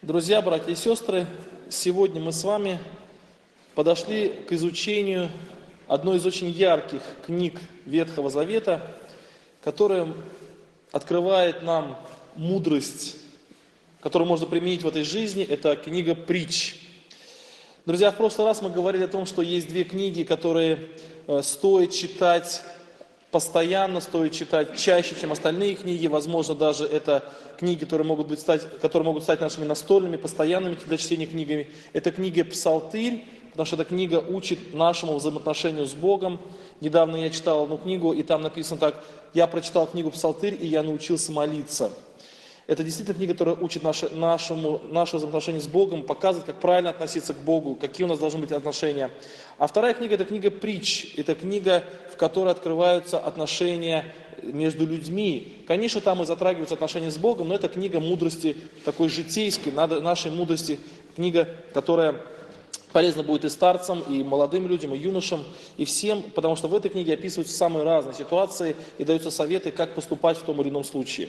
Друзья, братья и сестры, сегодня мы с вами подошли к изучению одной из очень ярких книг Ветхого Завета, которая открывает нам мудрость, которую можно применить в этой жизни. Это книга Притч. Друзья, в прошлый раз мы говорили о том, что есть две книги, которые стоит читать постоянно, стоит читать чаще, чем остальные книги. Возможно, даже это книги, которые могут стать нашими настольными, постоянными для чтения книгами. Это книга Псалтырь, потому что эта книга учит нашему взаимоотношению с Богом. Недавно я читал одну книгу, и там написано так: «Я прочитал книгу Псалтырь, и я научился молиться». Это действительно книга, которая учит наше взаимоотношение с Богом, показывает, как правильно относиться к Богу, какие у нас должны быть отношения. А вторая книга – это книга Притч. Это книга, в которой открываются отношения между людьми. Конечно, там и затрагиваются отношения с Богом, но это книга мудрости такой житейской, нашей мудрости, книга, которая полезна будет и старцам, и молодым людям, и юношам, и всем, потому что в этой книге описываются самые разные ситуации и даются советы, как поступать в том или ином случае.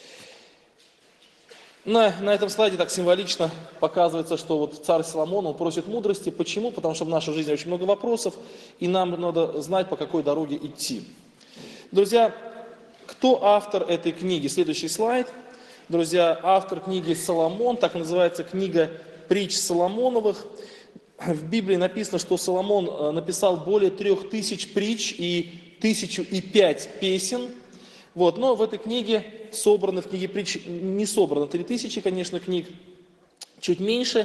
На этом слайде так символично показывается, что вот царь Соломон, он просит мудрости. Почему? Потому что в нашей жизни очень много вопросов, и нам надо знать, по какой дороге идти. Друзья, кто автор этой книги? Следующий слайд. Друзья, автор книги Соломон, так называется книга Притч Соломоновых. В Библии написано, что Соломон написал более 3000 притч и 1005 песен. Но в этой книге собраны, в книге Притч не собрано 3000, конечно, книг, чуть меньше.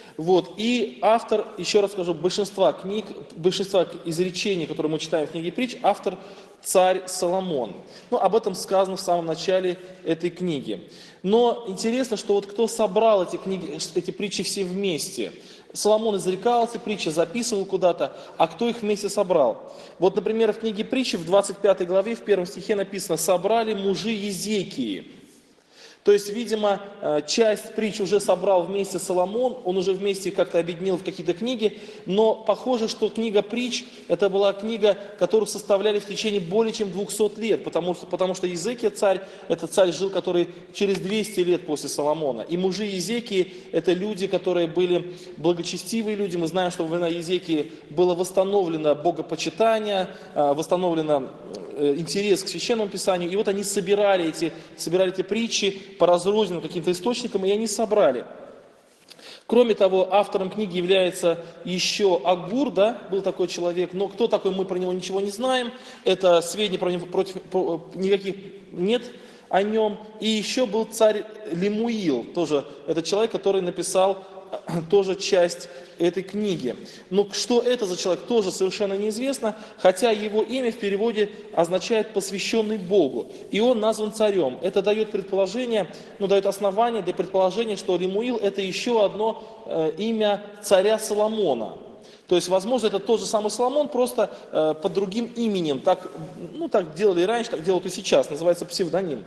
И автор, еще раз скажу, большинства изречений, которые мы читаем в книге Притч, автор царь Соломон. Об этом сказано в самом начале этой книги. Но интересно, что кто собрал эти притчи все вместе. Соломон изрекал эти притчи, записывал куда-то, а кто их вместе собрал? Например, в книге Притчи в 25 главе, в 1 стихе написано: «Собрали мужи Езекии». То есть, видимо, часть притч уже собрал вместе Соломон, он уже вместе как-то объединил в какие-то книги, но похоже, что книга Притч, это была книга, которую составляли в течение более чем 200 лет, потому что Езекия царь, это царь жил, который через 200 лет после Соломона. И мужи Езекии, это люди, которые были благочестивые люди. Мы знаем, что во времена Езекии было восстановлено богопочитание, восстановлено интерес к Священному Писанию, и они собирали эти притчи по разрозненным каким-то источникам, и они собрали. Кроме того, автором книги является еще Агур, был такой человек, но кто такой, мы про него ничего не знаем, это сведений про него никаких нет о нем. И еще был царь Лемуил, тоже это человек, который написал тоже часть этой книги. Но что это за человек, тоже совершенно неизвестно, хотя его имя в переводе означает «посвященный Богу», и он назван царем. Это дает предположение, дает основание для предположения, что Лемуил – это еще одно имя царя Соломона. То есть, возможно, это тот же самый Соломон, просто под другим именем. Так делали раньше, так делают и сейчас, называется псевдоним.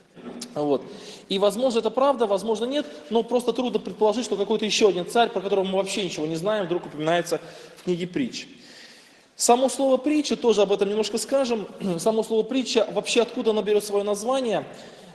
И, возможно, это правда, возможно, нет, но просто трудно предположить, что какой-то еще один царь, про которого мы вообще ничего не знаем, вдруг упоминается в книге Притч. Само слово «притча», тоже об этом немножко скажем. Само слово «притча», вообще откуда оно берет свое название?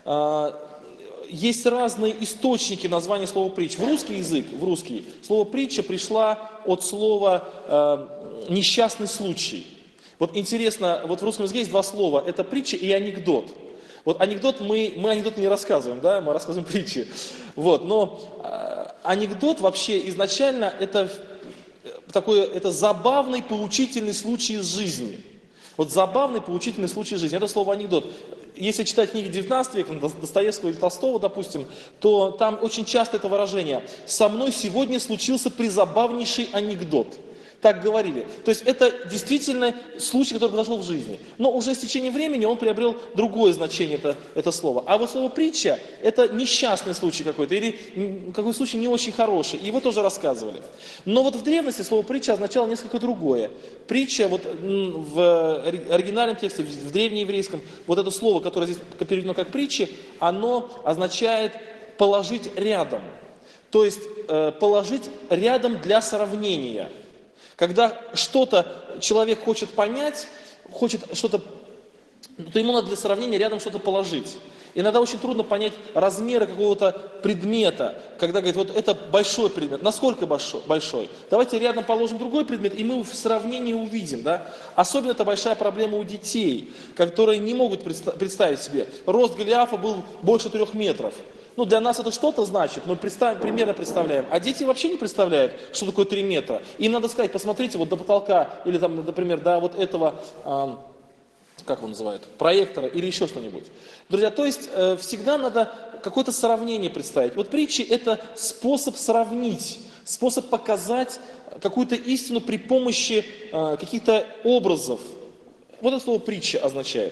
Есть разные источники названия слова «притч». В русский язык, слово «притча» пришла от слова «несчастный случай». Интересно, в русском языке есть два слова, это «притча» и «анекдот». Анекдот, мы анекдот не рассказываем, мы рассказываем притчи. Но анекдот вообще изначально это забавный, поучительный случай из жизни. Забавный, поучительный случай из жизни. Это слово анекдот. Если читать книги 19 века, Достоевского или Толстого, допустим, то там очень часто это выражение: «Со мной сегодня случился призабавнейший анекдот». Так говорили. То есть это действительно случай, который произошел в жизни. Но уже с течением времени он приобрел другое значение, это слово. А слово «притча» – это несчастный случай какой-то, или какой-то случай не очень хороший. Его тоже рассказывали. Но в древности слово «притча» означало несколько другое. Притча в оригинальном тексте, в древнееврейском, это слово, которое здесь переведено как «притча», оно означает «положить рядом». То есть положить рядом для сравнения. Когда что-то человек хочет понять, то ему надо для сравнения рядом что-то положить. Иногда очень трудно понять размеры какого-то предмета, когда говорит, вот это большой предмет. Насколько большой? Давайте рядом положим другой предмет, и мы в сравнении увидим. Да? Особенно это большая проблема у детей, которые не могут представить себе. Рост Голиафа был больше 3 метров. Ну, для нас это что-то значит, мы примерно представляем. А дети вообще не представляют, что такое 3 метра. Им надо сказать, посмотрите вот до потолка, или там, например, до вот этого, как его называют, проектора или еще что-нибудь. Друзья, то есть всегда надо какое-то сравнение представить. Вот притчи – это способ сравнить, способ показать какую-то истину при помощи каких-то образов. Вот это слово «притча» означает.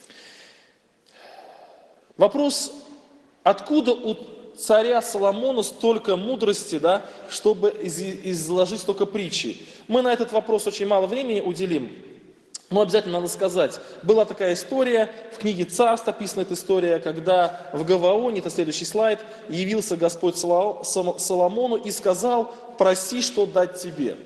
Вопрос, откуда у царя Соломона столько мудрости, да, чтобы изложить столько притчей? Мы на этот вопрос очень мало времени уделим. Но обязательно надо сказать, была такая история, в книге Царств описана эта история, когда в Гаваоне, это следующий слайд, явился Господь Соломону и сказал: проси, что дать тебе.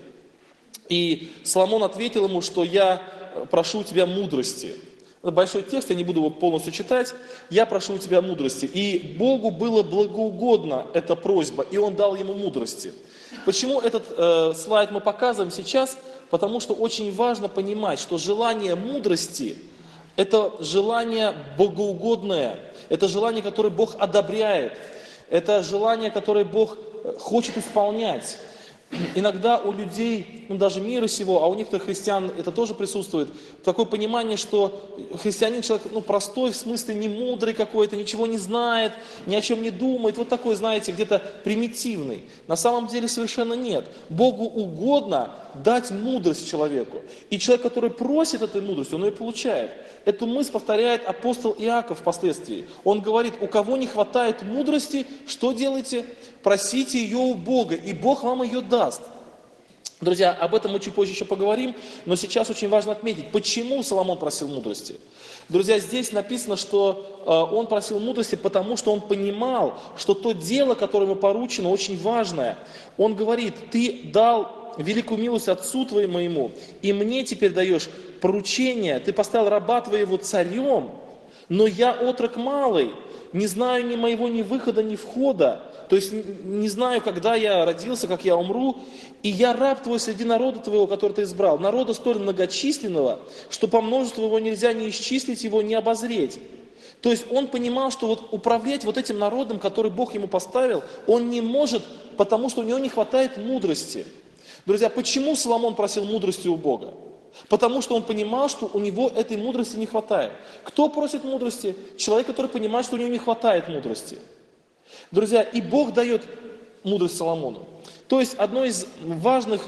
И Соломон ответил ему, что я прошу у тебя мудрости. Это большой текст, я не буду его полностью читать. Я прошу у тебя мудрости. И Богу было благоугодна эта просьба, и Он дал ему мудрости. Почему этот слайд мы показываем сейчас? Потому что очень важно понимать, что желание мудрости – это желание богоугодное, это желание, которое Бог одобряет, это желание, которое Бог хочет исполнять. Иногда у людей, ну даже мира сего, а у некоторых христиан это тоже присутствует, такое понимание, что христианин человек простой, в смысле не мудрый какой-то, ничего не знает, ни о чем не думает, вот такой, знаете, где-то примитивный. На самом деле совершенно нет. Богу угодно дать мудрость человеку. И человек, который просит этой мудрости, он ее получает. Эту мысль повторяет апостол Иаков впоследствии. Он говорит: у кого не хватает мудрости, что делайте? Просите ее у Бога, и Бог вам ее даст. Друзья, об этом мы чуть позже еще поговорим, но сейчас очень важно отметить, почему Соломон просил мудрости. Друзья, здесь написано, что он просил мудрости, потому что он понимал, что то дело, которое ему поручено, очень важное. Он говорит: ты дал великую милость отцу твоему моему, и мне теперь даешь поручение, ты поставил раба твоего царем, но я отрок малый, не знаю ни моего ни выхода, ни входа, то есть не знаю, когда я родился, как я умру, и я раб твой среди народа твоего, который ты избрал, народа столь многочисленного, что по множеству его нельзя ни исчислить, его ни обозреть. То есть он понимал, что вот управлять вот этим народом, который Бог ему поставил, он не может, потому что у него не хватает мудрости. Друзья, почему Соломон просил мудрости у Бога? Потому что он понимал, что у него этой мудрости не хватает. Кто просит мудрости? Человек, который понимает, что у него не хватает мудрости. Друзья, и Бог дает мудрость Соломону. То есть одно из важных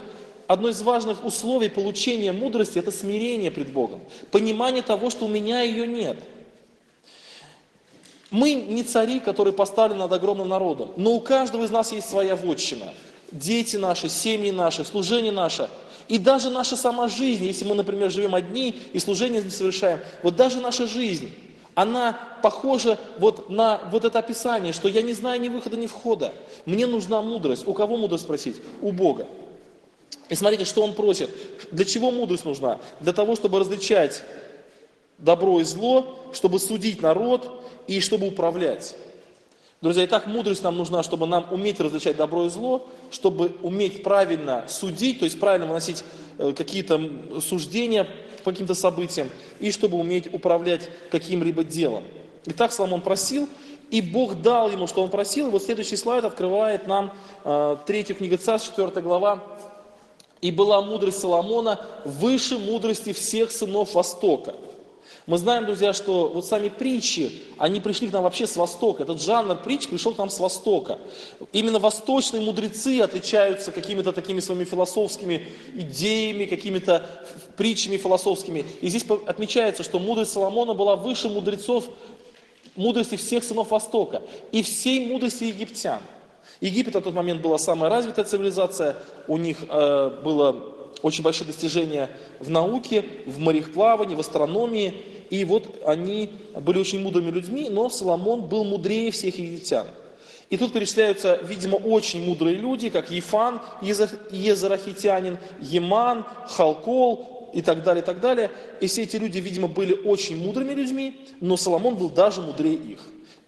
условий получения мудрости – это смирение пред Богом. Понимание того, что у меня ее нет. Мы не цари, которые поставлены над огромным народом, но у каждого из нас есть своя вотчина. Дети наши, семьи наши, служение наше. И даже наша сама жизнь, если мы, например, живем одни и служение не совершаем, вот даже наша жизнь, она похожа вот на вот это описание, что я не знаю ни выхода, ни входа. Мне нужна мудрость. У кого мудрость спросить? У Бога. И смотрите, что Он просит. Для чего мудрость нужна? Для того, чтобы различать добро и зло, чтобы судить народ и чтобы управлять. Друзья, итак, мудрость нам нужна, чтобы нам уметь различать добро и зло, чтобы уметь правильно судить, то есть правильно выносить какие-то суждения по каким-то событиям, и чтобы уметь управлять каким-либо делом. Итак, Соломон просил, и Бог дал ему, что он просил. И вот следующий слайд открывает нам 3 книга Царств, 4 глава. «И была мудрость Соломона выше мудрости всех сынов Востока». Мы знаем, друзья, что вот сами притчи, они пришли к нам вообще с Востока. Этот жанр притч пришел к нам с Востока. Именно восточные мудрецы отличаются какими-то такими своими философскими идеями, какими-то притчами философскими. И здесь отмечается, что мудрость Соломона была выше мудрецов, мудрости всех сынов Востока и всей мудрости египтян. Египет на тот момент была самая развитая цивилизация, у них было очень большие достижения в науке, в мореплавании, в астрономии. И вот они были очень мудрыми людьми, но Соломон был мудрее всех египтян. И тут перечисляются, видимо, очень мудрые люди, как Ефан, езарахитянин, Еман, Халкол и так далее, и так далее. И все эти люди, видимо, были очень мудрыми людьми, но Соломон был даже мудрее их.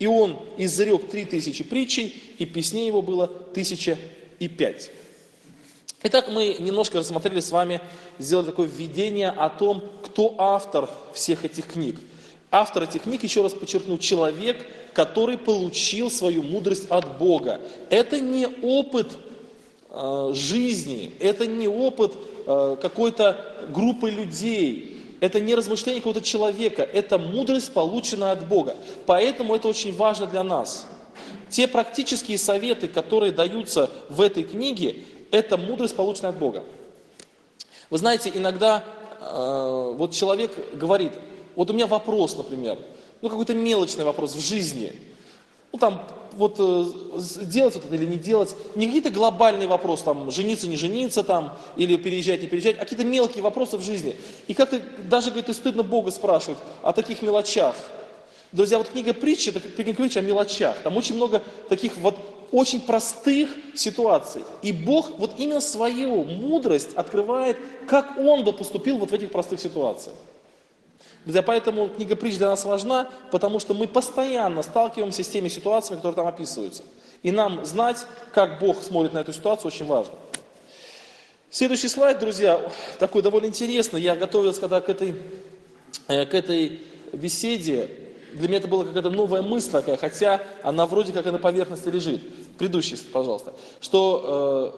И он изрек 3000 притчей, и песней его было 1005. Итак, мы немножко рассмотрели с вами, сделали такое введение о том, кто автор всех этих книг. Автор этих книг, еще раз подчеркну, человек, который получил свою мудрость от Бога. Это не опыт жизни, это не опыт какой-то группы людей, это не размышление какого-то человека, это мудрость, полученная от Бога. Поэтому это очень важно для нас. Те практические советы, которые даются в этой книге, это мудрость, полученная от Бога. Вы знаете, иногда вот человек говорит, вот у меня вопрос, например, ну какой-то мелочный вопрос в жизни, ну там вот делать это или не делать, не какие-то глобальные вопросы, там жениться, не жениться, там, или переезжать, не переезжать, а какие-то мелкие вопросы в жизни. И как-то даже, говорит, и стыдно Бога спрашивать о таких мелочах. Друзья, вот книга притчи, это книга притчи о мелочах, там очень много таких вот очень простых ситуаций. И Бог вот именно свою мудрость открывает, как Он бы поступил вот в этих простых ситуациях. Друзья, поэтому книга притч для нас важна, потому что мы постоянно сталкиваемся с теми ситуациями, которые там описываются. И нам знать, как Бог смотрит на эту ситуацию, очень важно. Следующий слайд, друзья, такой довольно интересный. Я готовился когда к этой беседе. Для меня это была какая-то новая мысль такая, хотя она вроде как на поверхности лежит. Предыдущий, пожалуйста. Что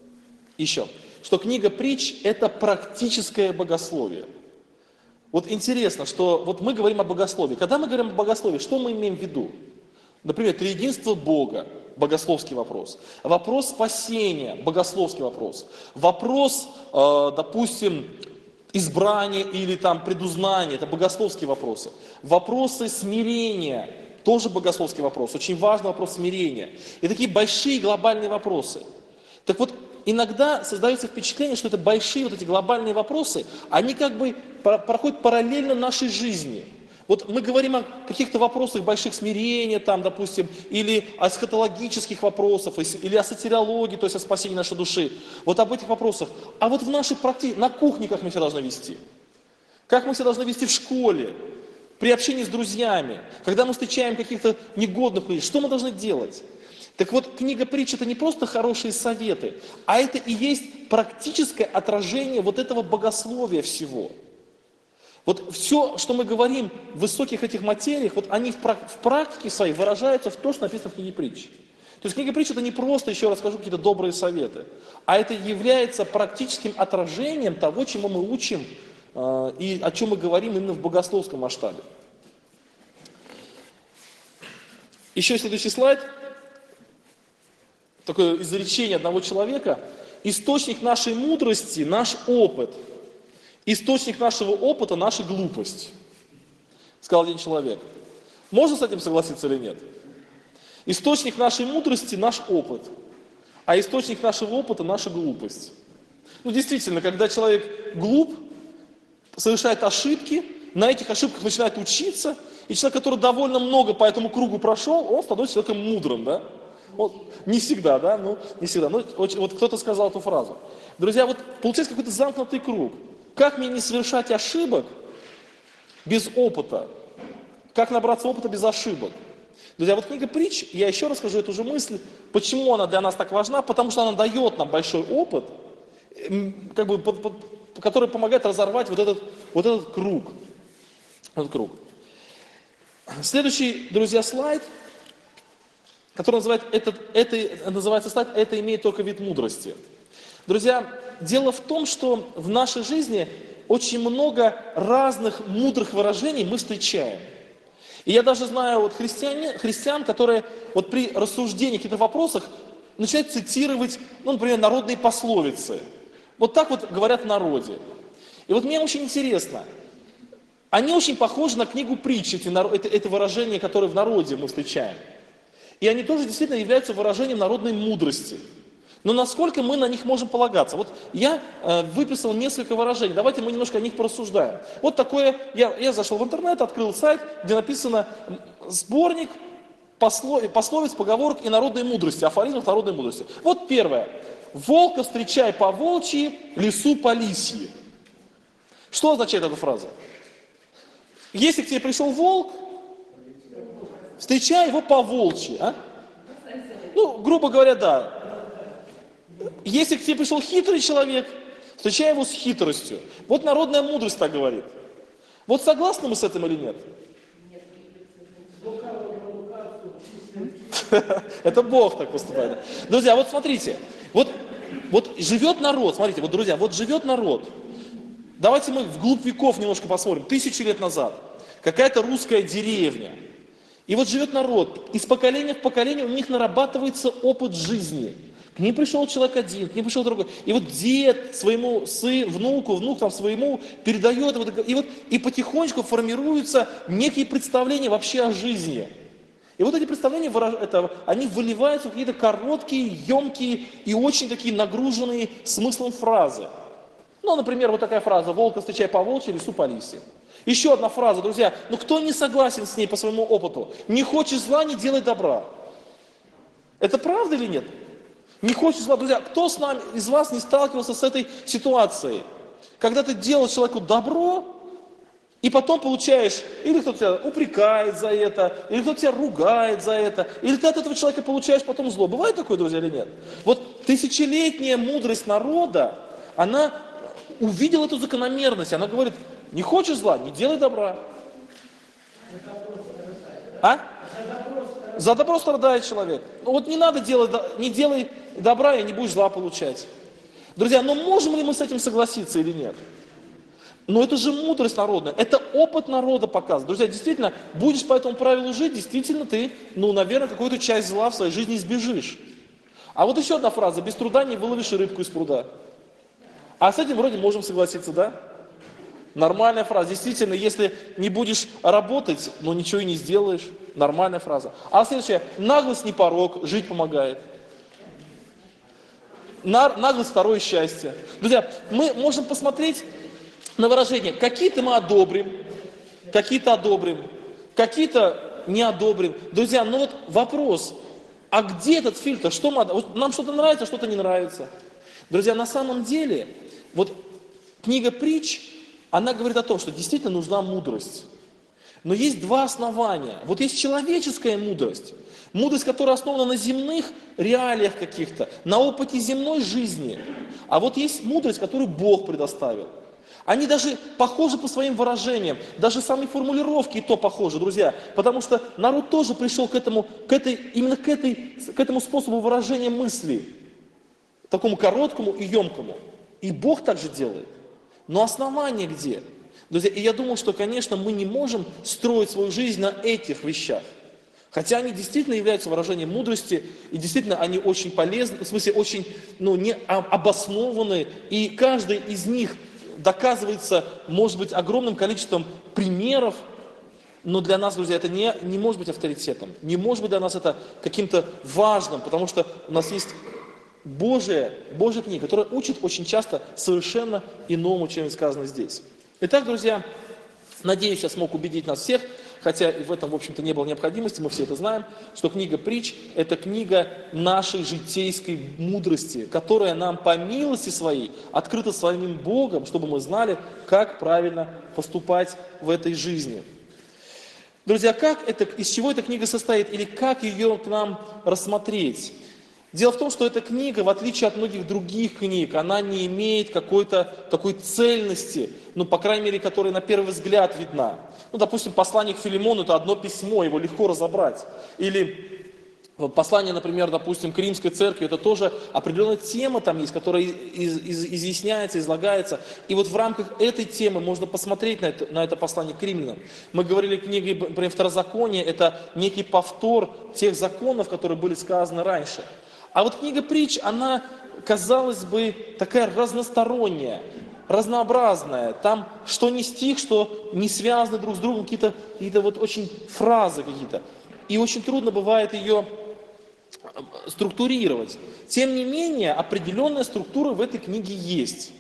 книга притч – это практическое богословие. Вот интересно, что вот мы говорим о богословии. Когда мы говорим о богословии, что мы имеем в виду? Например, триединство Бога, богословский вопрос. Вопрос спасения, богословский вопрос. Вопрос, допустим, избрания или там предузнания, это богословские вопросы. Вопросы смирения, тоже богословский вопрос. Очень важный вопрос смирения. И такие большие глобальные вопросы. Так вот, иногда создается впечатление, что это большие вот эти глобальные вопросы, они как бы проходят параллельно нашей жизни. Вот мы говорим о каких-то вопросах больших смирения, там, допустим, или о эсхатологических вопросах, или о сотириологии, то есть о спасении нашей души. Вот об этих вопросах. А вот в нашей практике, на кухне как мы себя должны вести? Как мы себя должны вести в школе? При общении с друзьями? Когда мы встречаем каких-то негодных людей? Что мы должны делать? Так вот, книга притч – это не просто хорошие советы, а это и есть практическое отражение вот этого богословия всего. Вот все, что мы говорим в высоких этих материях, вот они в практике своей выражаются в том, что написано в книге притч. То есть книга притч – это не просто, еще раз скажу, какие-то добрые советы, а это является практическим отражением того, чему мы учим и о чем мы говорим именно в богословском масштабе. Еще следующий слайд. Такое изречение одного человека. Источник нашей мудрости – наш опыт. Источник нашего опыта – наша глупость. Сказал один человек. Можно с этим согласиться или нет? Источник нашей мудрости – наш опыт. А источник нашего опыта – наша глупость. Ну, действительно, когда человек глуп, совершает ошибки, на этих ошибках начинает учиться, и человек, который довольно много по этому кругу прошел, он становится человеком мудрым, да? Вот, не всегда, да? Ну, не всегда. Ну, вот кто-то сказал эту фразу. Друзья, вот получается какой-то замкнутый круг. Как мне не совершать ошибок без опыта? Как набраться опыта без ошибок? Друзья, вот книга притч, я еще раз скажу эту же мысль, почему она для нас так важна, потому что она дает нам большой опыт, как бы, который помогает разорвать вот этот круг. Этот круг. Следующий, друзья, слайд, который называется слайд «Это имеет только вид мудрости». Друзья, дело в том, что в нашей жизни очень много разных мудрых выражений мы встречаем. И я даже знаю вот христиан, которые вот при рассуждении каких-то вопросах начинают цитировать, ну, например, народные пословицы. Вот так вот говорят в народе. И вот мне очень интересно, они очень похожи на книгу притч, это выражения, которые в народе мы встречаем. И они тоже действительно являются выражением народной мудрости. Но насколько мы на них можем полагаться? Вот я выписал несколько выражений, давайте мы немножко о них порассуждаем. Вот такое, я зашел в интернет, открыл сайт, где написано сборник пословиц, поговорок и народной мудрости, афоризмов народной мудрости. Вот первое. Волка встречай по волчьи, лису по лисьи. Что означает эта фраза? Если к тебе пришел волк, Встречай его по-волчьи, а? Ну, грубо говоря, да. Если к тебе пришел хитрый человек, встречай его с хитростью. Вот народная мудрость так говорит. Вот согласны мы с этим или нет? Это Бог так поступает. Друзья, вот смотрите, вот живет народ, смотрите, вот, друзья, вот живет народ. Давайте мы вглубь веков немножко посмотрим, 1000 лет назад. Какая-то русская деревня. И вот живет народ, из поколения в поколение у них нарабатывается опыт жизни. К ним пришел человек один, к ним пришел другой. И вот дед своему сыну, внук там своему передает, и потихонечку формируются некие представления вообще о жизни. И вот эти представления, они выливаются в какие-то короткие, емкие и очень такие нагруженные смыслом фразы. Ну, например, вот такая фраза: «Волка встречай по волчьи, лису по лисе». Еще одна фраза, друзья, ну кто не согласен с ней по своему опыту? Не хочешь зла, не делай добра. Это правда или нет? Не хочешь зла, друзья, кто из вас не сталкивался с этой ситуацией? Когда ты делаешь человеку добро, и потом получаешь, или кто-то тебя упрекает за это, или кто-то тебя ругает за это, или ты от этого человека получаешь потом зло. Бывает такое, друзья, или нет? Вот тысячелетняя мудрость народа, она увидела эту закономерность, она говорит: не хочешь зла, не делай добра. А? За добро страдает человек. Ну вот не надо делать, не делай добра, и не будешь зла получать. Друзья, но можем ли мы с этим согласиться или нет? Но это же мудрость народная, это опыт народа показывает. Друзья, действительно, будешь по этому правилу жить, действительно ты, наверное, какую-то часть зла в своей жизни избежишь. А вот еще одна фраза: без труда не выловишь рыбку из пруда. А с этим вроде можем согласиться, да? Нормальная фраза. Действительно, если не будешь работать, ничего и не сделаешь. Нормальная фраза. А следующая: наглость не порок, жить помогает. Наглость — второе счастье. Друзья, мы можем посмотреть на выражения. Какие-то мы одобрим, какие-то не одобрим. Друзья, вот вопрос: а где этот фильтр? Нам что-то нравится, что-то не нравится. Друзья, на самом деле, вот книга Притч, она говорит о том, что действительно нужна мудрость. Но есть два основания. Вот есть человеческая мудрость, которая основана на земных реалиях каких-то, на опыте земной жизни. А вот есть мудрость, которую Бог предоставил. Они даже похожи по своим выражениям, даже самые формулировки и то похожи, друзья. Потому что народ тоже пришел к этому способу выражения мысли, такому короткому и емкому. И Бог также делает. Но основание где? Друзья, и я думаю, что, конечно, мы не можем строить свою жизнь на этих вещах. Хотя они действительно являются выражением мудрости, и действительно они очень полезны, в смысле очень не обоснованы, и каждый из них доказывается, может быть, огромным количеством примеров, но для нас, друзья, это не может быть авторитетом, не может быть для нас это каким-то важным, потому что у нас есть Божья книга, которая учит очень часто совершенно иному, чем сказано здесь. Итак, друзья, надеюсь, я смог убедить нас всех, хотя в этом, в общем-то, не было необходимости, мы все это знаем, что книга Притч – это книга нашей житейской мудрости, которая нам по милости своей открыта своим Богом, чтобы мы знали, как правильно поступать в этой жизни. Друзья, из чего эта книга состоит или как ее к нам рассмотреть? Дело в том, что эта книга, в отличие от многих других книг, она не имеет какой-то такой цельности, по крайней мере, которая на первый взгляд видна. Допустим, послание к Филимону – это одно письмо, его легко разобрать. Или послание, например, допустим, к Римской церкви – это тоже определенная тема там есть, которая изъясняется, излагается. И вот в рамках этой темы можно посмотреть на это послание к римлянам. Мы говорили, книга, например, Второзаконие – это некий повтор тех законов, которые были сказаны раньше. А вот книга Притч, она, казалось бы, такая разносторонняя, разнообразная. Там что не стих, что не связаны друг с другом какие-то вот очень фразы какие-то. И очень трудно бывает ее структурировать. Тем не менее, определенная структура в этой книге есть.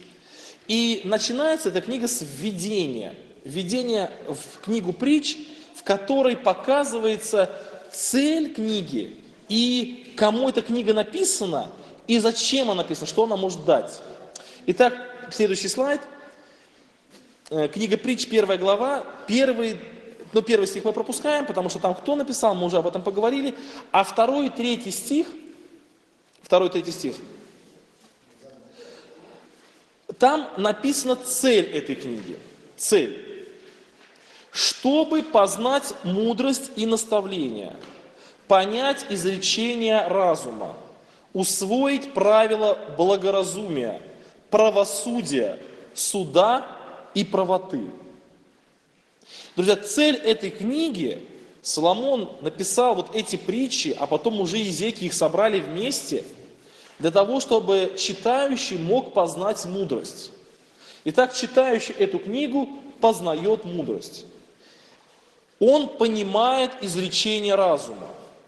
И начинается эта книга с введения. Введение в книгу Притч, в которой показывается цель книги, и кому эта книга написана, и зачем она написана, что она может дать. Итак, следующий слайд. Книга Притч, 1 глава, первые Но первый стих мы пропускаем, потому что там кто написал, мы уже об этом поговорили. А второй и третий стих, там написана цель этой книги. Цель. Чтобы познать мудрость и наставление, понять изречения разума, усвоить правила благоразумия, правосудия, суда и правоты. Друзья, цель этой книги, Соломон написал вот эти притчи, а потом уже Иезекииль их собрали вместе, для того, чтобы читающий мог познать мудрость. Итак, читающий эту книгу познает мудрость. Он понимает изречение разума.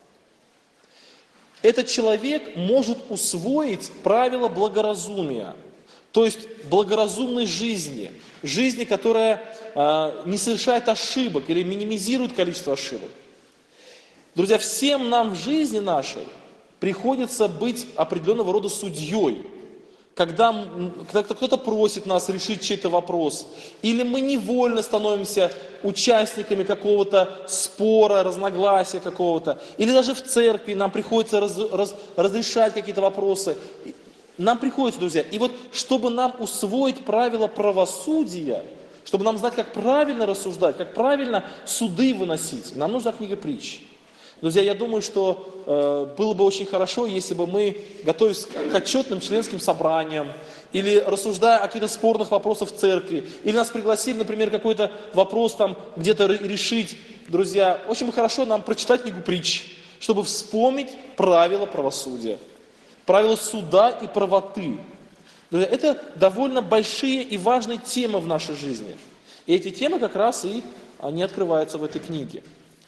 Этот человек может усвоить правила благоразумия, то есть благоразумной жизни, жизни, которая не совершает ошибок или минимизирует количество ошибок. Друзья, всем нам в жизни нашей приходится быть определенного рода судьей, когда кто-то просит нас решить чей-то вопрос, или мы невольно становимся участниками какого-то спора, разногласия какого-то, или даже в церкви нам приходится разрешать какие-то вопросы. Нам приходится, друзья, и вот чтобы нам усвоить правила правосудия, чтобы нам знать, как правильно рассуждать, как правильно суды выносить, нам нужна книга притч. Друзья, я думаю, что было бы очень хорошо, если бы мы, готовясь к отчетным членским собраниям, или рассуждая о каких-то спорных вопросах в церкви, или нас пригласили, например, какой-то вопрос там где-то решить, друзья, очень бы хорошо нам прочитать книгу притч, чтобы вспомнить правила правосудия, правила суда и правоты. Друзья, это довольно большие и важные темы в нашей жизни. И эти темы как раз и они открываются в этой книге.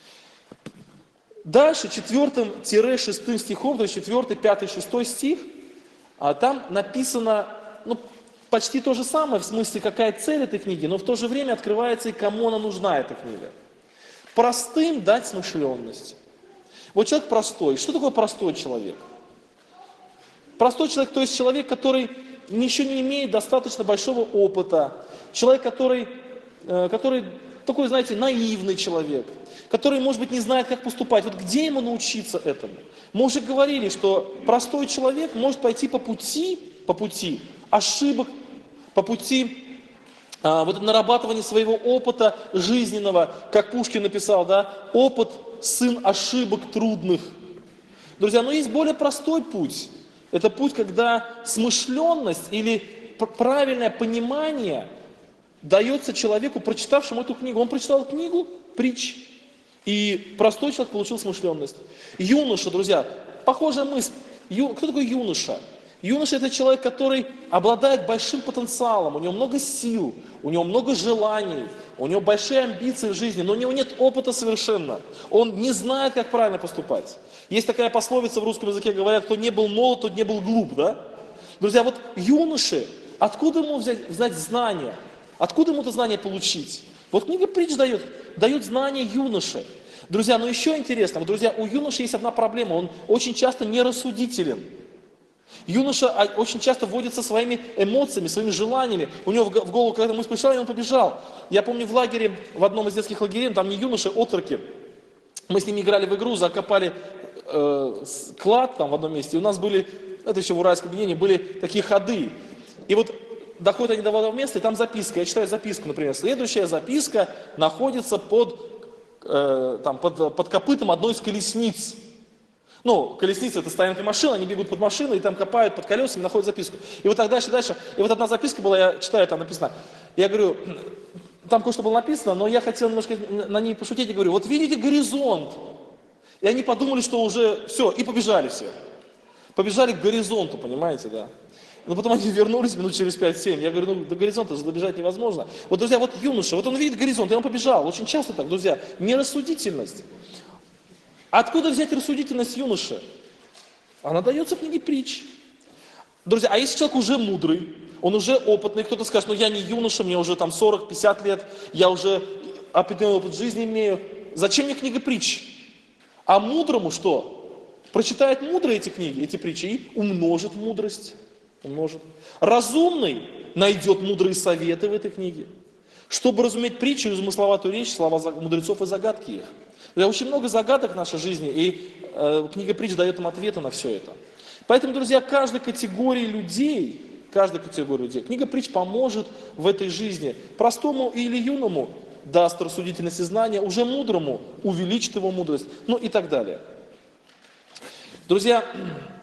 Дальше, 4-6 стихом, то есть 4, 5, 6 стих, там написано почти то же самое, в смысле, какая цель этой книги, но в то же время открывается и кому она нужна, эта книга. Простым дать смышленность. Вот человек простой. Что такое простой человек? Простой человек, то есть человек, который еще не имеет достаточно большого опыта, человек, который такой, знаете, наивный человек, который, может быть, не знает, как поступать. Вот где ему научиться этому? Мы уже говорили, что простой человек может пойти по пути ошибок, по пути нарабатывания своего опыта жизненного, как Пушкин написал, да, опыт – сын ошибок трудных. Друзья, но есть более простой путь. Это путь, когда смышленность или правильное понимание дается человеку, прочитавшему эту книгу. Он прочитал книгу притч, и простой человек получил смышленность. Юноша, друзья, похожая мысль. Кто такой юноша? Юноша – это человек, который обладает большим потенциалом, у него много сил, у него много желаний, у него большие амбиции в жизни, но у него нет опыта совершенно. Он не знает, как правильно поступать. Есть такая пословица в русском языке, говорят, кто не был молод, тот не был глуп, да? Друзья, вот юноши, откуда ему взять знания? Откуда ему это знание получить? Вот книга притч дает знания юноше. Друзья, но еще интересно, вот, друзья, у юноши есть одна проблема, он очень часто нерассудителен. Юноша очень часто водится своими эмоциями, своими желаниями. У него в голову, когда мы пришли, он побежал. Я помню в лагере, в одном из детских лагерей, там не юноши, отроки. Мы с ними играли в игру, закопали клад там в одном месте. И у нас были, это еще в Уральском объединении, были такие ходы. И вот доходят они до одного места, и там записка. Я читаю записку, например. Следующая записка находится под копытом одной из колесниц. Колесница – это стоянка машин, они бегут под машиной, и там копают под колесами, находят записку. И вот так дальше. И вот одна записка была, я читаю, там написано. Я говорю, там кое-что было написано, но я хотел немножко на ней пошутить. Я говорю, вот видите горизонт. И они подумали, что уже все, и побежали все. Побежали к горизонту, понимаете, да. Но потом они вернулись минут через 5-7. Я говорю, до горизонта же добежать невозможно. Вот, друзья, вот юноша, вот он видит горизонт, и он побежал. Очень часто так, друзья, нерассудительность. Откуда взять рассудительность юноши? Она дается в книге притч. Друзья, а если человек уже мудрый, он уже опытный, кто-то скажет, я не юноша, мне уже там 40-50 лет, я уже определенный опыт жизни имею. Зачем мне книга притч? А мудрому что? Прочитает мудрый эти книги, эти притчи и умножит мудрость. Умножит. Разумный найдет мудрые советы в этой книге. Чтобы разуметь притчу и замысловатую речь, слова мудрецов и загадки их. Друзья, очень много загадок в нашей жизни, и книга притч дает нам ответы на все это. Поэтому, друзья, каждой категории людей, книга притч поможет в этой жизни. Простому или юному даст рассудительность и знания, уже мудрому увеличит его мудрость, ну и так далее. Друзья,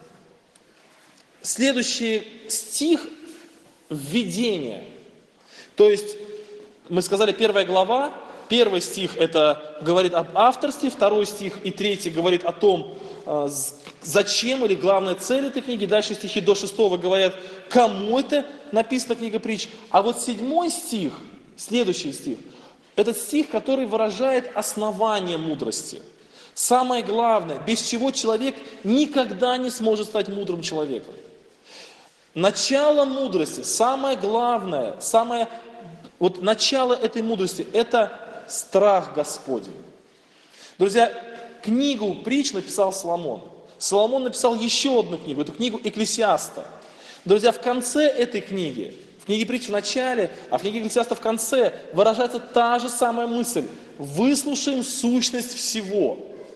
следующий стих – введение. То есть, мы сказали, 1 глава, 1 стих это говорит об авторстве, 2 стих и 3 говорит о том, зачем или главная цель этой книги. Дальше стихи до 6 говорят, кому это написана книга притч. А вот 7 стих, следующий стих, этот стих, который выражает основание мудрости. Самое главное, без чего человек никогда не сможет стать мудрым человеком. Начало мудрости, самое главное, начало этой мудрости – это страх Господень. Друзья, книгу притч написал Соломон. Соломон написал еще одну книгу, эту книгу Экклесиаста. Друзья, в конце этой книги, в книге притч в начале, а в книге Экклесиаста в конце, выражается та же самая мысль. Выслушаем сущность всего.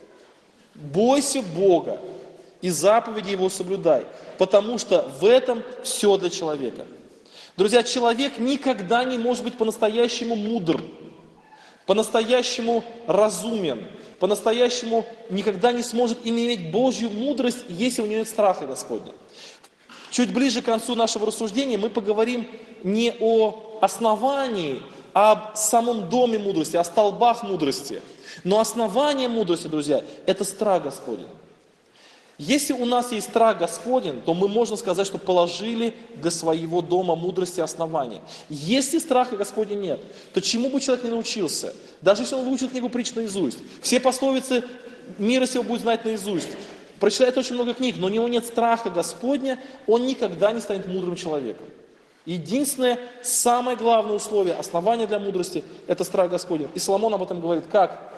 Бойся Бога и заповеди Его соблюдай, потому что в этом все для человека. Друзья, человек никогда не может быть по-настоящему мудр, по-настоящему разумен, по-настоящему никогда не сможет иметь Божью мудрость, если у него нет страха Господня. Чуть ближе к концу нашего рассуждения мы поговорим не о основании, а об самом доме мудрости, о столбах мудрости. Но основание мудрости, друзья, это страх Господень. Если у нас есть страх Господень, то мы можем сказать, что положили для своего дома мудрости основания. Если страха Господня нет, то чему бы человек ни научился, даже если он выучил книгу притч наизусть, все пословицы мира сего будет знать наизусть, прочитает очень много книг, но у него нет страха Господня, он никогда не станет мудрым человеком. Единственное, самое главное условие, основание для мудрости – это страх Господень. И Соломон об этом говорит,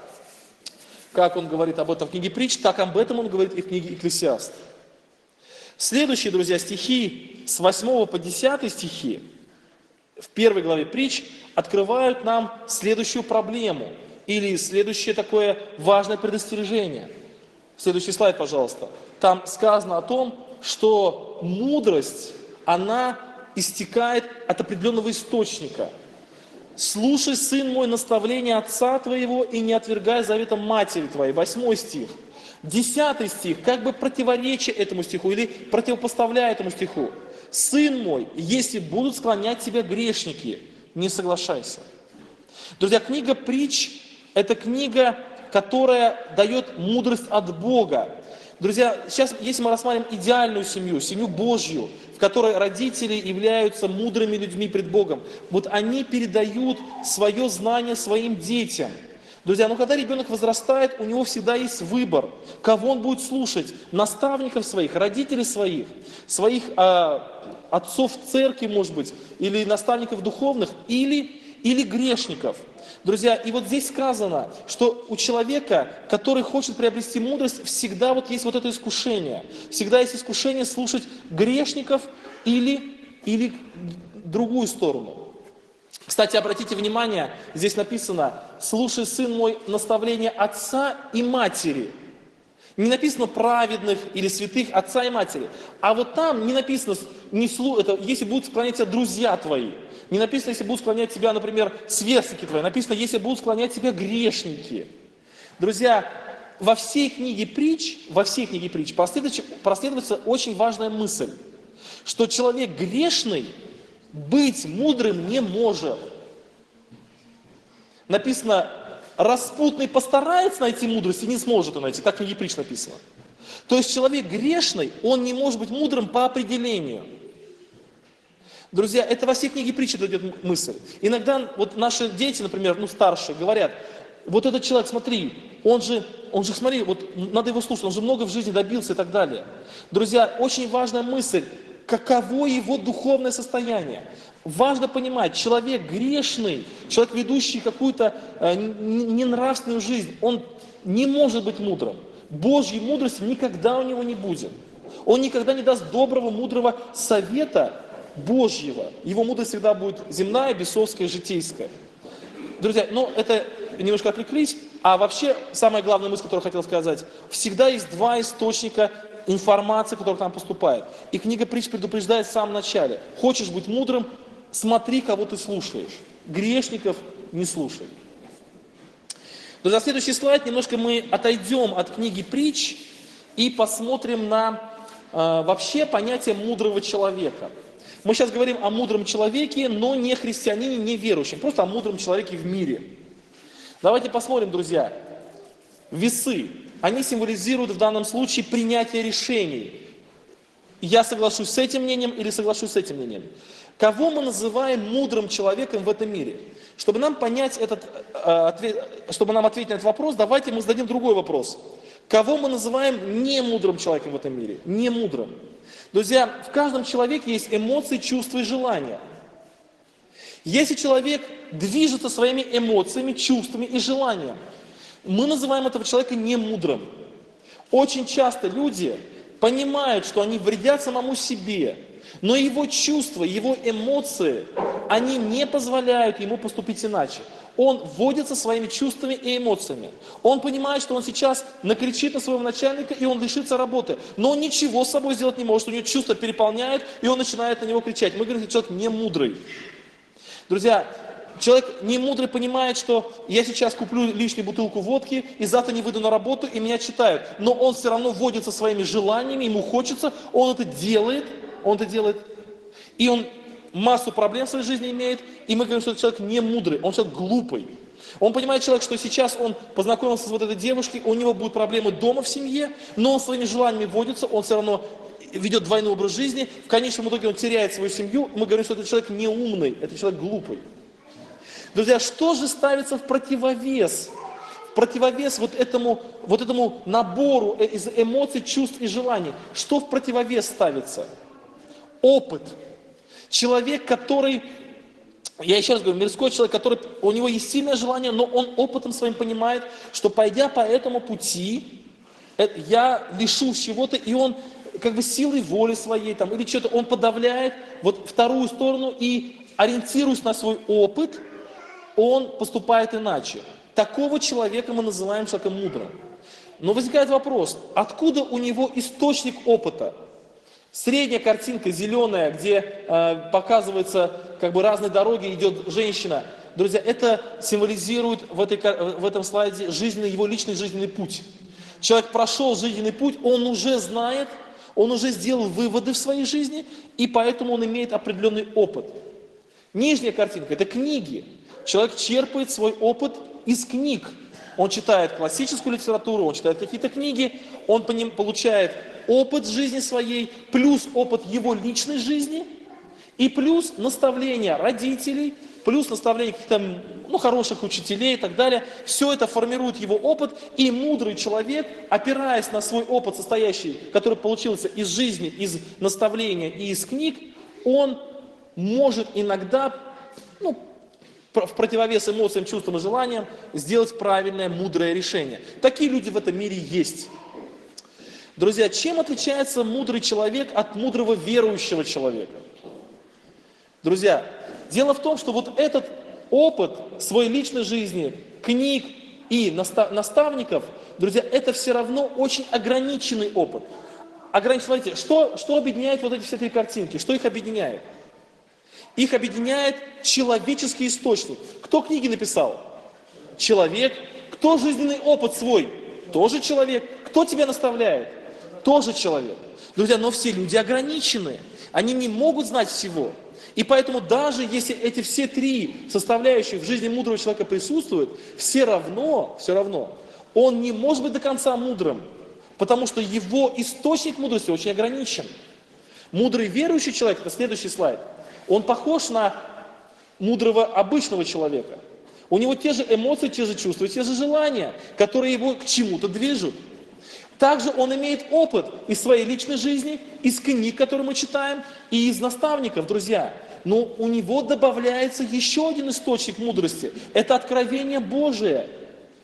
как он говорит об этом в книге притч, так об этом он говорит и в книге Экклесиаст. Следующие, друзья, стихи с 8 по 10 стихи в 1 главе притч открывают нам следующую проблему или следующее такое важное предостережение. Следующий слайд, пожалуйста. Там сказано о том, что мудрость, она истекает от определенного источника. «Слушай, сын мой, наставление отца твоего и не отвергай завета матери твоей». 8 стих. 10 стих, как бы противоречие этому стиху или противопоставляя этому стиху. «Сын мой, если будут склонять тебя грешники, не соглашайся». Друзья, книга притч – это книга, которая дает мудрость от Бога. Друзья, сейчас, если мы рассматриваем идеальную семью, семью Божью, в которой родители являются мудрыми людьми пред Богом, вот они передают свое знание своим детям. Друзья, когда ребенок возрастает, у него всегда есть выбор, кого он будет слушать: наставников своих, родителей своих отцов в церкви, может быть, или наставников духовных, или грешников. Друзья, и вот здесь сказано, что у человека, который хочет приобрести мудрость, всегда вот есть вот это искушение. Всегда есть искушение слушать грешников или другую сторону. Кстати, обратите внимание, здесь написано: «Слушай, сын мой, наставление отца и матери». Не написано праведных или святых отца и матери. А вот там не написано, если будут склонять тебя друзья твои. Не написано, если будут склонять тебя, например, сверстники твои. Написано, если будут склонять тебя грешники. Друзья, во всей книге притч проследуется очень важная мысль, что человек грешный быть мудрым не может. Написано: распутный постарается найти мудрость и не сможет ее найти. Так в книге притч написано. То есть человек грешный, он не может быть мудрым по определению. Друзья, это во всей книге притчи дает мысль. Иногда вот наши дети, например, старшие, говорят: вот этот человек, смотри, он же, смотри, вот надо его слушать, он же много в жизни добился и так далее. Друзья, очень важная мысль, каково его духовное состояние. Важно понимать, человек грешный, человек, ведущий какую-то ненравственную жизнь, он не может быть мудрым. Божьей мудрости никогда у него не будет. Он никогда не даст доброго, мудрого совета Божьего. Его мудрость всегда будет земная, бесовская, житейская. Друзья, ну это немножко отвлеклись, а вообще самая главная мысль, которую я хотел сказать, всегда есть два источника информации, которая к нам поступает. И книга Притч предупреждает в самом начале. Хочешь быть мудрым, смотри, кого ты слушаешь. Грешников не слушай. Друзья, следующий слайд, немножко мы отойдем от книги Притч и посмотрим на вообще понятие мудрого человека. Мы сейчас говорим о мудром человеке, но не христианине, не верующем, просто о мудром человеке в мире. Давайте посмотрим, друзья. Весы, они символизируют в данном случае принятие решений. Я соглашусь с этим мнением или соглашусь с этим мнением. Кого мы называем мудрым человеком в этом мире? Чтобы нам понять чтобы нам ответить на этот вопрос, давайте мы зададим другой вопрос. Кого мы называем не мудрым человеком в этом мире? Не мудрым. Друзья, в каждом человеке есть эмоции, чувства и желания. Если человек движется своими эмоциями, чувствами и желанием, мы называем этого человека не мудрым. Очень часто люди понимают, что они вредят самому себе, но его чувства, его эмоции, они не позволяют ему поступить иначе. Он водится своими чувствами и эмоциями. Он понимает, что он сейчас накричит на своего начальника, и он лишится работы. Но он ничего с собой сделать не может, у него чувства переполняют, и он начинает на него кричать. Мы говорим, что человек не мудрый. Друзья, человек не мудрый понимает, что я сейчас куплю лишнюю бутылку водки, и завтра не выйду на работу, и меня читают. Но он все равно водится своими желаниями, ему хочется, он это делает, и он массу проблем в своей жизни имеет, и мы говорим, что этот человек не мудрый, он человек глупый. Он понимает, человек, что сейчас он познакомился с вот этой девушкой, у него будут проблемы дома в семье, но он своими желаниями водится, он все равно ведет двойной образ жизни, в конечном итоге он теряет свою семью, мы говорим, что этот человек не умный, это человек глупый. Друзья, что же ставится в противовес? В противовес вот этому набору из эмоций, чувств и желаний. Что в противовес ставится? Опыт. Человек, который, я еще раз говорю, мирской человек, у него есть сильное желание, но он опытом своим понимает, что пойдя по этому пути, я лишусь чего-то, и он как бы силой воли своей там, или что-то, он подавляет вот вторую сторону и, ориентируясь на свой опыт, он поступает иначе. Такого человека мы называем человеком мудрым. Но возникает вопрос, откуда у него источник опыта? Средняя картинка, зеленая, где показывается как бы разные дороги, идет женщина. Друзья, это символизирует в этом слайде его личный жизненный путь. Человек прошел жизненный путь, он уже знает, он уже сделал выводы в своей жизни, и поэтому он имеет определенный опыт. Нижняя картинка – это книги. Человек черпает свой опыт из книг. Он читает классическую литературу, он читает какие-то книги, он по ним получает опыт жизни своей, плюс опыт его личной жизни, и плюс наставления родителей, плюс наставления каких-то хороших учителей и так далее. Все это формирует его опыт, и мудрый человек, опираясь на свой опыт, который получился из жизни, из наставления и из книг, он может иногда, в противовес эмоциям, чувствам и желаниям, сделать правильное, мудрое решение. Такие люди в этом мире есть. Друзья, чем отличается мудрый человек от мудрого верующего человека? Друзья, дело в том, что вот этот опыт своей личной жизни, книг и наставников, друзья, это все равно очень ограниченный опыт. Смотрите, что объединяет вот эти все три картинки? Что их объединяет? Их объединяет человеческий источник. Кто книги написал? Человек. Кто жизненный опыт свой? Тоже человек. Кто тебя наставляет? Тоже человек. Друзья, но все люди ограничены. Они не могут знать всего. И поэтому даже если эти все три составляющие в жизни мудрого человека присутствуют, все равно он не может быть до конца мудрым, потому что его источник мудрости очень ограничен. Мудрый верующий человек, это следующий слайд, он похож на мудрого обычного человека. У него те же эмоции, те же чувства, те же желания, которые его к чему-то движут. Также он имеет опыт из своей личной жизни, из книг, которые мы читаем, и из наставников, друзья. Но у него добавляется еще один источник мудрости. Это откровение Божие.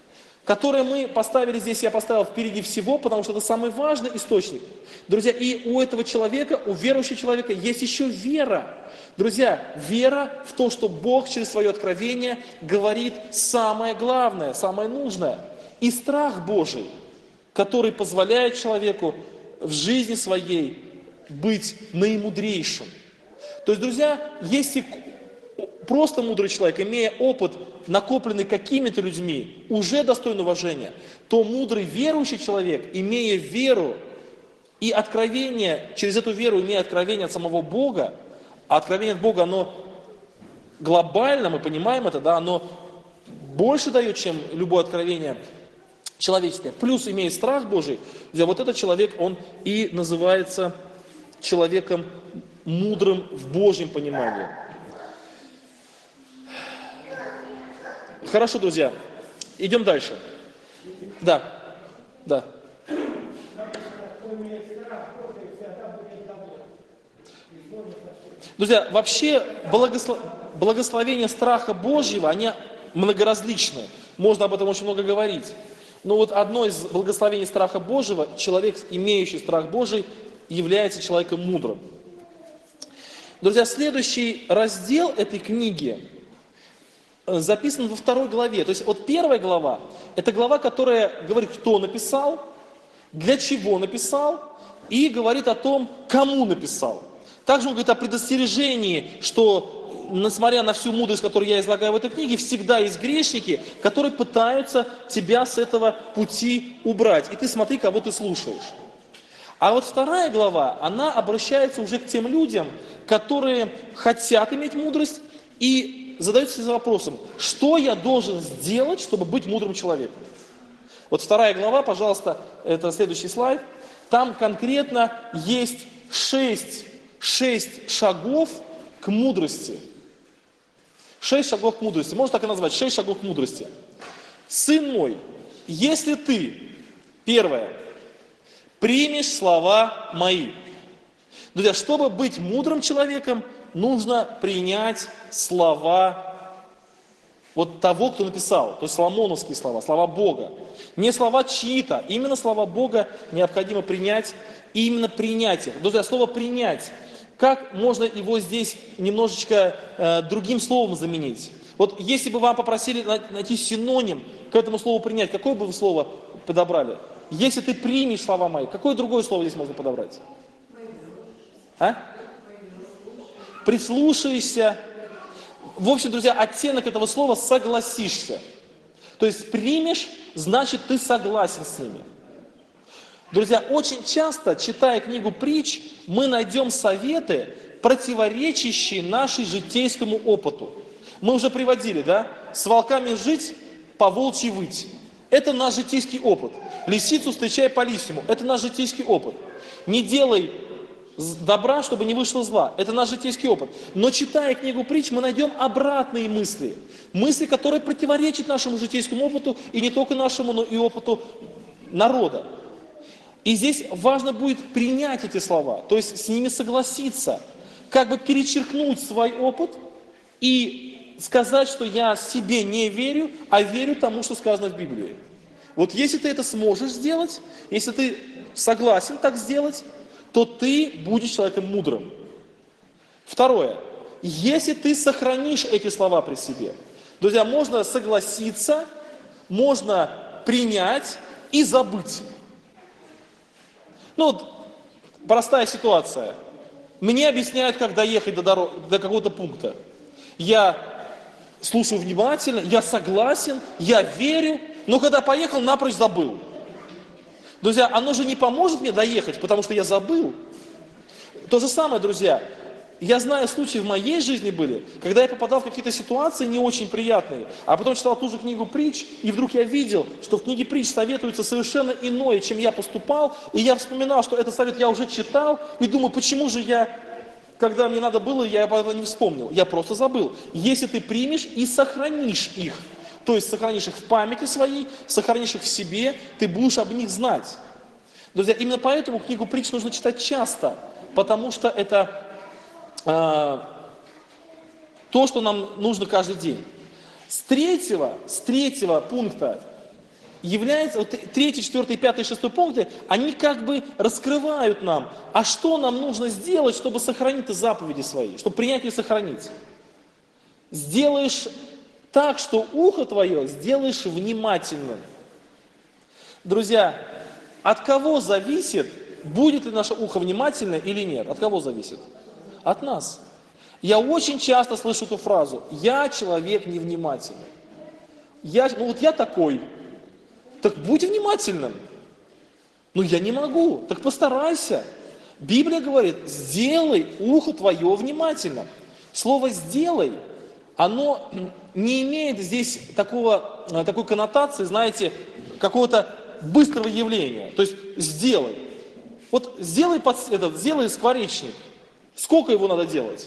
которое мы поставили здесь, я поставил впереди всего, потому что это самый важный источник. Друзья, и у этого человека, у верующего человека есть еще вера. Друзья, вера в то, что Бог через свое откровение говорит самое главное, самое нужное. И страх Божий, который позволяет человеку в жизни своей быть наимудрейшим. То есть, друзья, если просто мудрый человек, имея опыт, накопленный какими-то людьми, уже достоин уважения, то мудрый верующий человек, имея веру и откровение, через эту веру имея откровение от самого Бога, а откровение от Бога, оно глобально, мы понимаем это, да, оно больше дает, чем любое откровение человеческое. Плюс имея страх Божий, вот этот человек, он и называется человеком мудрым в Божьем понимании. Хорошо, друзья, идем дальше. Да. Друзья, вообще благословение страха Божьего, они многоразличны. Можно об этом очень много говорить. Но вот одно из благословений страха Божьего, человек, имеющий страх Божий, является человеком мудрым. Друзья, следующий раздел этой книги записан во 2 главе. То есть вот 1 глава, это глава, которая говорит, кто написал, для чего написал, и говорит о том, кому написал. Также он говорит о предостережении, что, несмотря на всю мудрость, которую я излагаю в этой книге, всегда есть грешники, которые пытаются тебя с этого пути убрать. И ты смотри, кого ты слушаешь. А вот 2 глава, она обращается уже к тем людям, которые хотят иметь мудрость и задаются себе вопросом, что я должен сделать, чтобы быть мудрым человеком. Вот 2 глава, пожалуйста, это следующий слайд. Там конкретно есть 6 шагов к мудрости. 6 шагов к мудрости. Можно так и назвать, 6 шагов к мудрости. Сын мой, если ты, первое, примешь слова мои. Друзья, чтобы быть мудрым человеком, нужно принять слова вот того, кто написал. То есть соломоновские слова, слова Бога. Не слова чьи-то, именно слова Бога необходимо принять, и именно принять их. Друзья, слово «принять», как можно его здесь немножечко другим словом заменить? Вот если бы вам попросили найти синоним к этому слову «принять», какое бы вы слово подобрали? Если ты примешь слова мои, какое другое слово здесь можно подобрать? Прислушаешься. В общем, друзья, оттенок этого слова «согласишься». То есть примешь, значит, ты согласен с ними. Друзья, очень часто, читая книгу притч, мы найдем советы, противоречащие нашему житейскому опыту. Мы уже приводили, да? С волками жить, по волчьи выть. Это наш житейский опыт. Лисицу встречай по лисьему. Это наш житейский опыт. Не делай добра, чтобы не вышло зла. Это наш житейский опыт. Но читая книгу притч, мы найдем обратные мысли. Мысли, которые противоречат нашему житейскому опыту, и не только нашему, но и опыту народа. И здесь важно будет принять эти слова, то есть с ними согласиться, как бы перечеркнуть свой опыт и сказать, что я себе не верю, а верю тому, что сказано в Библии. Вот если ты это сможешь сделать, если ты согласен так сделать, то ты будешь человеком мудрым. Второе. Если ты сохранишь эти слова при себе. Друзья, можно согласиться, можно принять и забыть. Ну, вот простая ситуация. Мне объясняют, как доехать до какого-то пункта. Я слушаю внимательно, я согласен, я верю, но когда поехал, напрочь забыл. Друзья, оно же не поможет мне доехать, потому что я забыл. То же самое, друзья. Я знаю, случаи в моей жизни были, когда я попадал в какие-то ситуации не очень приятные, а потом читал ту же книгу притч, и вдруг я видел, что в книге притч советуется совершенно иное, чем я поступал, и я вспоминал, что этот совет я уже читал, и думаю, почему же я, когда мне надо было, я об этом не вспомнил. Я просто забыл. Если ты примешь и сохранишь их, то есть сохранишь их в памяти своей, сохранишь их в себе, ты будешь об них знать. Друзья, именно поэтому книгу притч нужно читать часто, потому что это то, что нам нужно каждый день. С третьего пункта является, вот 3, 4, 5, 6 пункты, они как бы раскрывают нам, а что нам нужно сделать, чтобы сохранить заповеди свои, чтобы принять и сохранить. Сделаешь так, что ухо твое сделаешь внимательным. Друзья, от кого зависит, будет ли наше ухо внимательно или нет? От кого зависит? От нас. Я очень часто слышу эту фразу: я человек невнимательный. Я такой. Так будь внимательным. Но я не могу. Так постарайся. Библия говорит: сделай ухо твое внимательным. Слово «сделай», оно не имеет здесь такой коннотации, знаете, какого-то быстрого явления. То есть сделай. Вот сделай скворечник. Сколько его надо делать?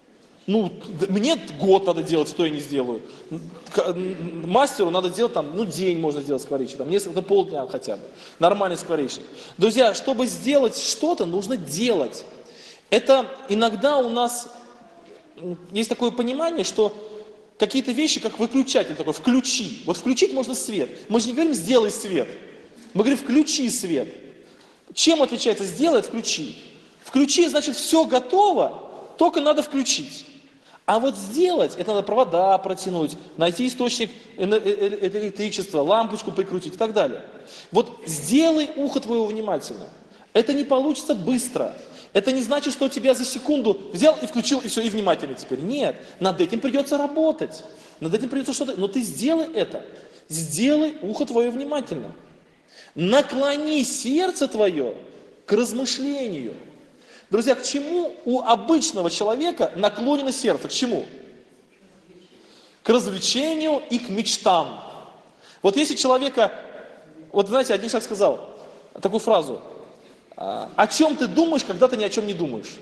Мне год надо делать, что я не сделаю. Мастеру надо делать день можно сделать скворечник, несколько полдня хотя бы. Нормальный скворечник. Друзья, чтобы сделать что-то, нужно делать. Это иногда у нас есть такое понимание, что какие-то вещи, как выключатель такой, включи. Вот включить можно свет. Мы же не говорим «сделай свет». Мы говорим «включи свет». Чем отличается «сделай» от «включи»? Включи, значит, все готово, только надо включить. А вот сделать, это надо провода протянуть, найти источник электричества, лампочку прикрутить и так далее. Вот сделай ухо твоего внимательно. Это не получится быстро. Это не значит, что у тебя за секунду взял и включил, и все, и внимательно теперь. Нет, над этим придется работать. Над этим придется что-то. Но ты сделай это. Сделай ухо твое внимательно. Наклони сердце твое к размышлению. Друзья, к чему у обычного человека наклонено сердце? К чему? К развлечению и к мечтам. Вот если человека, вот знаете, один человек сказал такую фразу: о чем ты думаешь, когда ты ни о чем не думаешь?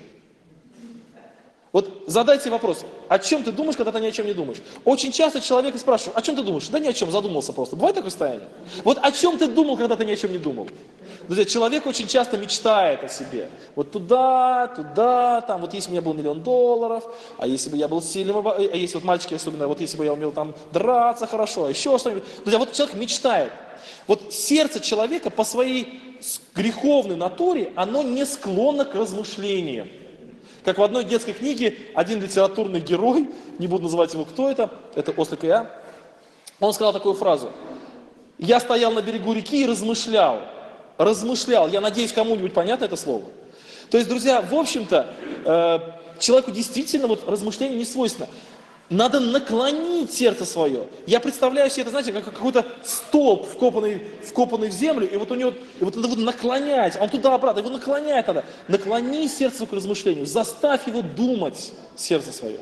Вот задайте вопрос: о чем ты думаешь, когда ты ни о чем не думаешь? Очень часто человека спрашивают: о чем ты думаешь? Да ни о чем, задумался просто. Бывает такое состояние? Вот о чем ты думал, когда ты ни о чем не думал? Друзья, человек очень часто мечтает о себе. Вот туда, там, вот если бы у меня был $1 миллион, а если бы я был сильным, а если вот мальчики особенно, вот если бы я умел там драться хорошо, а еще что-нибудь. Друзья, вот человек мечтает. Вот сердце человека по своей греховной натуре, оно не склонно к размышлениям. Как в одной детской книге один литературный герой, не буду называть его, кто это Ослик и я, он сказал такую фразу: я стоял на берегу реки и размышлял, я надеюсь, кому-нибудь понятно это слово? То есть, друзья, в общем-то, человеку действительно вот размышление не свойственно. Надо наклонить сердце свое. Я представляю себе это, знаете, как какой-то столб, вкопанный в землю, и вот у него, и вот надо вот наклонять, он туда-обратно, его наклонять надо. Наклони сердце к размышлению, заставь его думать, сердце свое.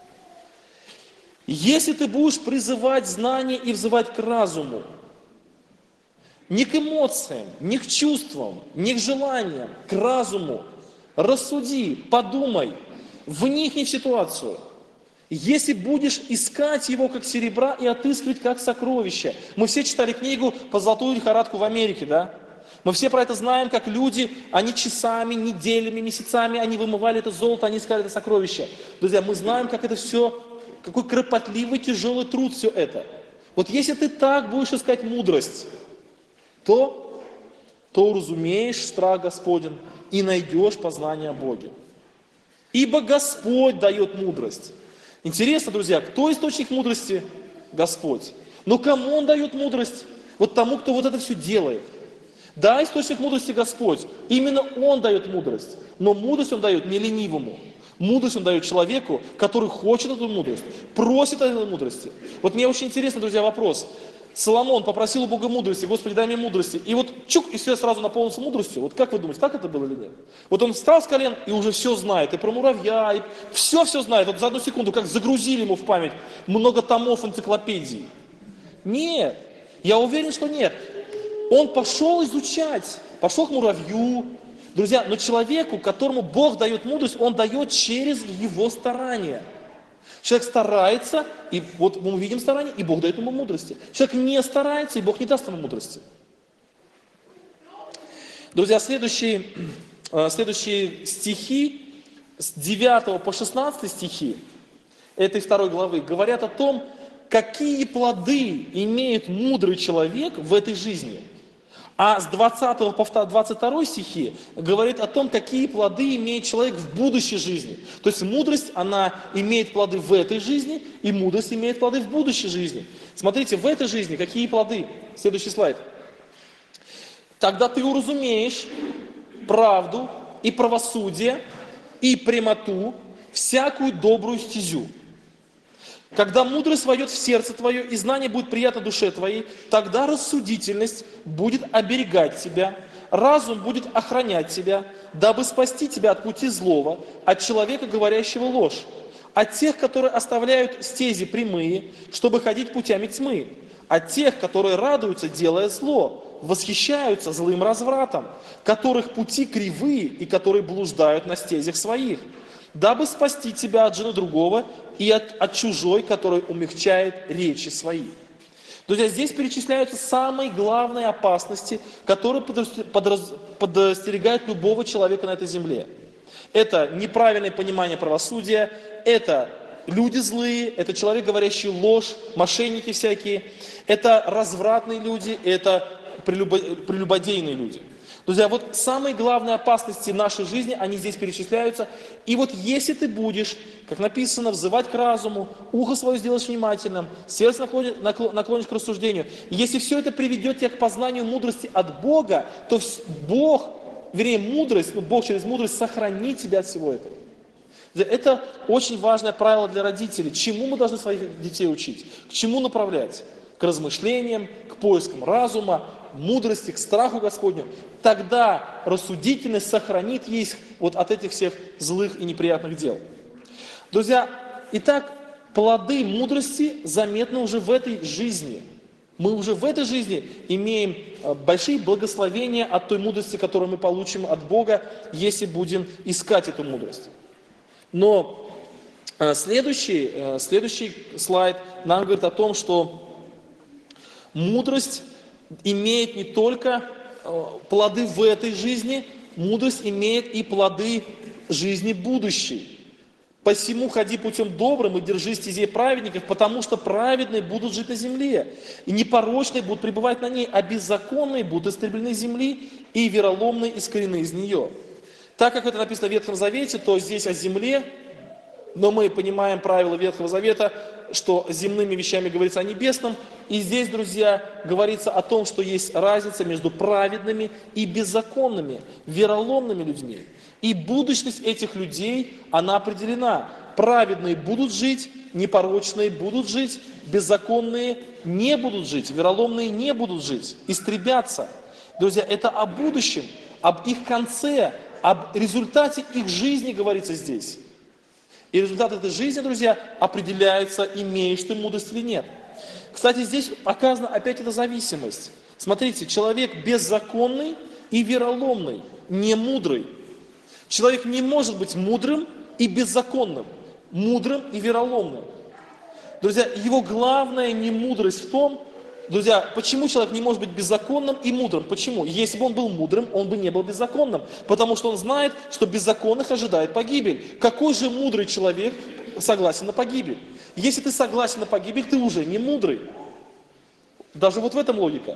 Если ты будешь призывать знание и взывать к разуму, не к эмоциям, не к чувствам, не к желаниям, к разуму, рассуди, подумай, вникни в ситуацию. Если будешь искать его как серебра и отыскивать как сокровища. Мы все читали книгу «По золотую лихорадку в Америке», да? Мы все про это знаем, как люди, они часами, неделями, месяцами, они вымывали это золото, они искали это сокровище. Друзья, мы знаем, как это все, какой кропотливый, тяжелый труд все это. Вот если ты так будешь искать мудрость, то уразумеешь страх Господень и найдешь познание о Боге. Ибо Господь дает мудрость. Интересно, друзья, кто источник мудрости? Господь. Но кому Он дает мудрость? Вот тому, кто вот это все делает. Да, источник мудрости Господь. Именно Он дает мудрость. Но мудрость Он дает не ленивому. Мудрость Он дает человеку, который хочет эту мудрость, просит этой мудрости. Вот мне очень интересно, друзья, вопрос. Соломон попросил у Бога мудрости: Господи, дай мне мудрости. И вот чук, и все сразу наполнился мудростью. Вот как вы думаете, так это было или нет? Вот он встал с колен и уже все знает. И про муравья, и все знает. Вот за одну секунду, как загрузили ему в память много томов энциклопедий. Нет, я уверен, что нет. Он пошел изучать, пошел к муравью. Друзья, но человеку, которому Бог дает мудрость, Он дает через его старания. Человек старается, и вот мы увидим старание, и Бог дает ему мудрости. Человек не старается, и Бог не даст ему мудрости. Друзья, следующие стихи, с 9 по 16 стихи этой 2 главы, говорят о том, какие плоды имеет мудрый человек в этой жизни. А с 20 по 22 стихи говорит о том, какие плоды имеет человек в будущей жизни. То есть мудрость, она имеет плоды в этой жизни, и мудрость имеет плоды в будущей жизни. Смотрите, в этой жизни какие плоды? Следующий слайд. Тогда ты уразумеешь правду и правосудие, и прямоту, всякую добрую стезю. Когда мудрость войдет в сердце твое, и знание будет приятно душе твоей, тогда рассудительность будет оберегать тебя, разум будет охранять тебя, дабы спасти тебя от пути злого, от человека, говорящего ложь, от тех, которые оставляют стези прямые, чтобы ходить путями тьмы, от тех, которые радуются, делая зло, восхищаются злым развратом, которых пути кривые и которые блуждают на стезях своих, дабы спасти тебя от жены другого и от чужой, который умягчает речи свои. Друзья, здесь перечисляются самые главные опасности, которые подстерегают любого человека на этой земле. Это неправильное понимание правосудия, это люди злые, это человек, говорящий ложь, мошенники всякие, это развратные люди, это прелюбодейные люди. Друзья, вот самые главные опасности нашей жизни, они здесь перечисляются. И вот если ты будешь, как написано, взывать к разуму, ухо свое сделаешь внимательным, сердце наклонишь к рассуждению, если все это приведет тебя к познанию мудрости от Бога, то Бог, вернее мудрость, Бог через мудрость сохранит тебя от всего этого. Это очень важное правило для родителей. Чему мы должны своих детей учить? К чему направлять? К размышлениям, к поискам разума, мудрости, к страху Господню. Тогда рассудительность сохранит их вот от этих всех злых и неприятных дел. Друзья, итак, плоды мудрости заметны уже в этой жизни. Мы уже в этой жизни имеем большие благословения от той мудрости, которую мы получим от Бога, если будем искать эту мудрость. Но следующий слайд нам говорит о том, что мудрость имеет не только плоды в этой жизни, мудрость имеет и плоды жизни будущей. «Посему ходи путем добрым и держи стезей праведников, потому что праведные будут жить на земле, и непорочные будут пребывать на ней, а беззаконные будут истреблены из земли, и вероломные искорены из нее». Так как это написано в Ветхом Завете, то здесь о земле, но мы понимаем правила Ветхого Завета, что земными вещами говорится о небесном. И здесь, друзья, говорится о том, что есть разница между праведными и беззаконными, вероломными людьми. И будущность этих людей, она определена. Праведные будут жить, непорочные будут жить, беззаконные не будут жить, вероломные не будут жить, истребятся. Друзья, это о будущем, об их конце, об результате их жизни говорится здесь. И результат этой жизни, друзья, определяется, имеешь ты мудрость или нет. Кстати, здесь показана опять эта зависимость. Смотрите, человек беззаконный и вероломный, не мудрый. Человек не может быть мудрым и беззаконным, мудрым и вероломным. Друзья, его главная немудрость в том, друзья, почему человек не может быть беззаконным и мудрым? Почему? Если бы он был мудрым, он бы не был беззаконным. Потому что он знает, что беззаконных ожидает погибель. Какой же мудрый человек согласен на погибель? Если ты согласен на погибель, ты уже не мудрый. Даже вот в этом логика.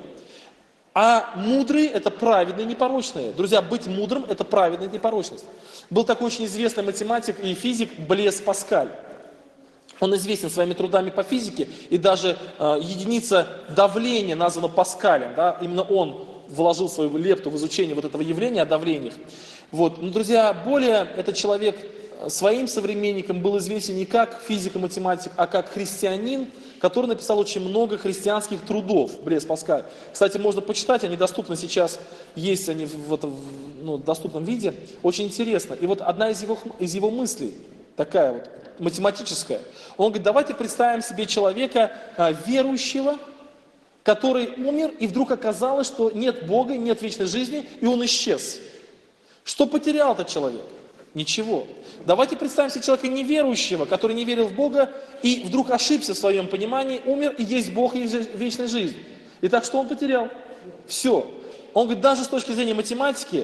А мудрые – это праведные, непорочные. Друзья, быть мудрым – это праведная непорочность. Был такой очень известный математик и физик Блес Паскаль. Он известен своими трудами по физике, и даже единица давления названа Паскалем. Да? Именно он вложил свою лепту в изучение вот этого явления о давлениях. Вот. Но, друзья, более этот человек своим современникам был известен не как физик-математик, а как христианин, который написал очень много христианских трудов, Блес Паскаль. Кстати, можно почитать, они доступны сейчас, есть они в доступном виде. Очень интересно. И вот одна из его мыслей, такая вот, математическая. Он говорит, давайте представим себе человека верующего, который умер, и вдруг оказалось, что нет Бога, нет вечной жизни, и он исчез. Что потерял этот человек? Ничего. Давайте представим себе человека неверующего, который не верил в Бога, и вдруг ошибся в своем понимании, умер, и есть Бог, и есть вечная жизнь. Итак, что он потерял? Все. Он говорит, даже с точки зрения математики,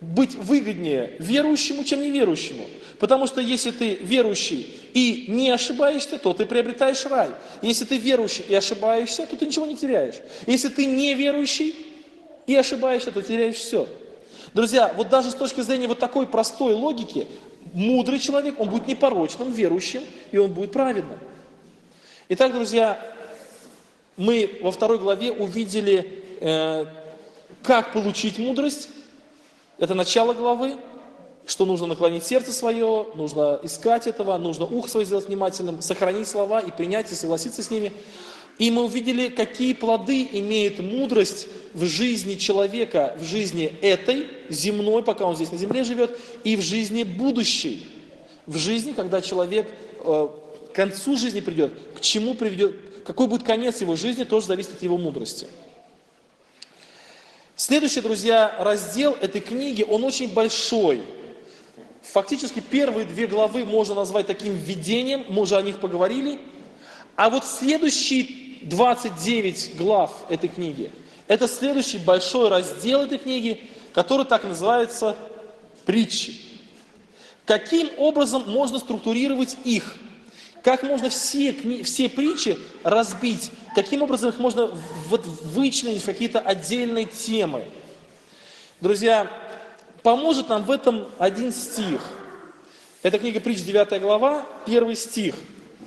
быть выгоднее верующему, чем неверующему. Потому что если ты верующий и не ошибаешься, то ты приобретаешь рай. Если ты верующий и ошибаешься, то ты ничего не теряешь. Если ты не верующий и ошибаешься, то теряешь все. Друзья, вот даже с точки зрения вот такой простой логики, мудрый человек, он будет непорочным, верующим, и он будет праведным. Итак, друзья, мы во 2 главе увидели, как получить мудрость. Это начало главы, что нужно наклонить сердце свое, нужно искать этого, нужно ухо свое сделать внимательным, сохранить слова и принять, и согласиться с ними. И мы увидели, какие плоды имеет мудрость в жизни человека, в жизни этой, земной, пока он здесь на земле живет, и в жизни будущей. В жизни, когда человек к концу жизни придет, к чему приведет, какой будет конец его жизни, тоже зависит от его мудрости. Следующий, друзья, раздел этой книги, он очень большой. Фактически первые 2 главы можно назвать таким введением, мы уже о них поговорили. А вот следующие 29 глав этой книги, это следующий большой раздел этой книги, который так называется притчи. Каким образом можно структурировать их? Как можно все притчи разбить? Каким образом их можно вычленить в какие-то отдельные темы? Друзья, поможет нам в этом один стих. Это книга притч, 9 глава, 1 стих.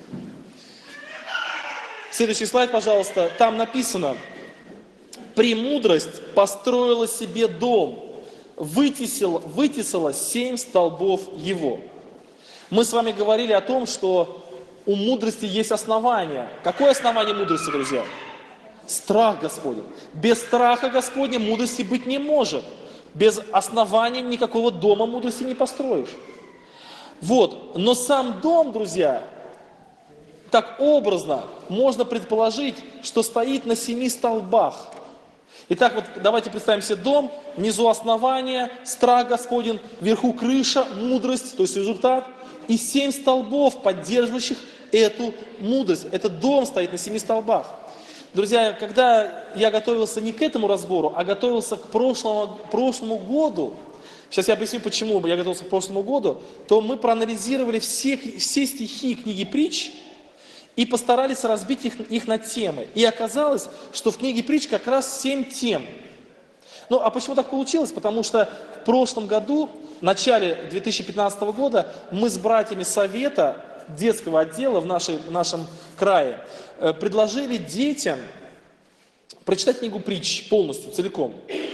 Следующий слайд, пожалуйста. Там написано: «Премудрость построила себе дом, вытесала 7 столбов его». Мы с вами говорили о том, что у мудрости есть основание. Какое основание мудрости, друзья? Страх Господень. Без страха Господня мудрости быть не может. Без основания никакого дома мудрости не построишь. Вот. Но сам дом, друзья, так образно можно предположить, что стоит на 7 столбах. Итак, вот давайте представим себе дом, внизу основание, страх Господень, вверху крыша, мудрость, то есть результат, и 7 столбов, поддерживающих эту мудрость. Этот дом стоит на 7 столбах. Друзья, когда я готовился не к этому разбору, а готовился к прошлому году, сейчас я объясню, почему я готовился к прошлому году, то мы проанализировали все стихи книги притч и постарались разбить их на темы. И оказалось, что в книге притч как раз 7 тем. Ну, а почему так получилось? Потому что в прошлом году, в начале 2015 года, мы с братьями совета детского отдела в нашем крае предложили детям прочитать книгу притч полностью, целиком.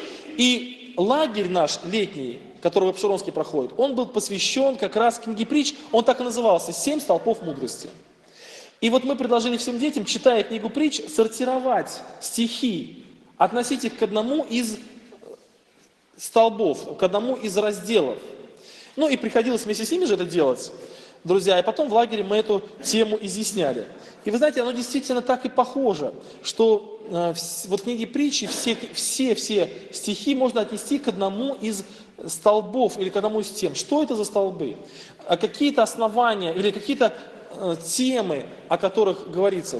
И лагерь наш летний, который в Апшеронске проходит, он был посвящен как раз книге притч, он так и назывался «7 столпов мудрости». И вот мы предложили всем детям, читая книгу притч, сортировать стихи, относить их к одному из столбов, к одному из разделов. Ну и приходилось вместе с ними же это делать, друзья. И потом в лагере мы эту тему изъясняли. И вы знаете, оно действительно так и похоже, что вот в книге притчи все стихи можно отнести к одному из столбов или к одному из тем. Что это за столбы? Какие-то основания или какие-то темы, о которых говорится.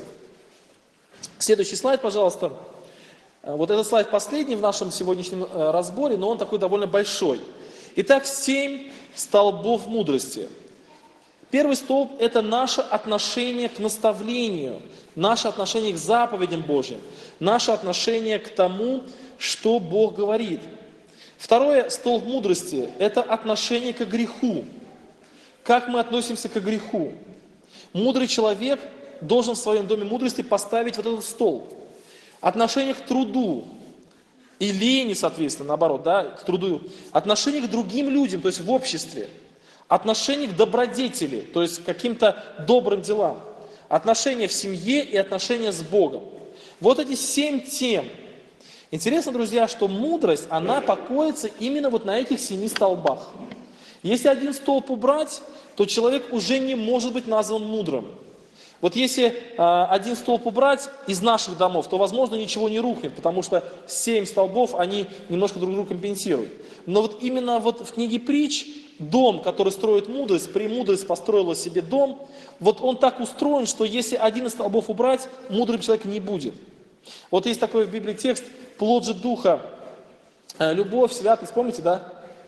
Следующий слайд, пожалуйста. Вот этот слайд последний в нашем сегодняшнем разборе, но он такой довольно большой. Итак, 7 столбов мудрости. Первый столб – это наше отношение к наставлению, наше отношение к заповедям Божьим, наше отношение к тому, что Бог говорит. Второй столб мудрости – это отношение к греху. Как мы относимся к греху? Мудрый человек должен в своем доме мудрости поставить вот этот столб. Отношение к труду и лени, соответственно, наоборот, да, к труду. Отношение к другим людям, то есть в обществе. Отношение к добродетели, то есть к каким-то добрым делам. Отношения в семье и отношения с Богом. Вот эти 7 тем. Интересно, друзья, что мудрость, она покоится именно вот на этих 7 столбах. Если один столб убрать, то человек уже не может быть назван мудрым. Вот если один столб убрать из наших домов, то, возможно, ничего не рухнет, потому что 7 столбов, они немножко друг друга компенсируют. Но вот именно вот в книге притч дом, который строит мудрость, премудрость построила себе дом, вот он так устроен, что если один из столбов убрать, мудрым человек не будет. Вот есть такой в Библии текст: плод же духа, любовь, святость, помните, да?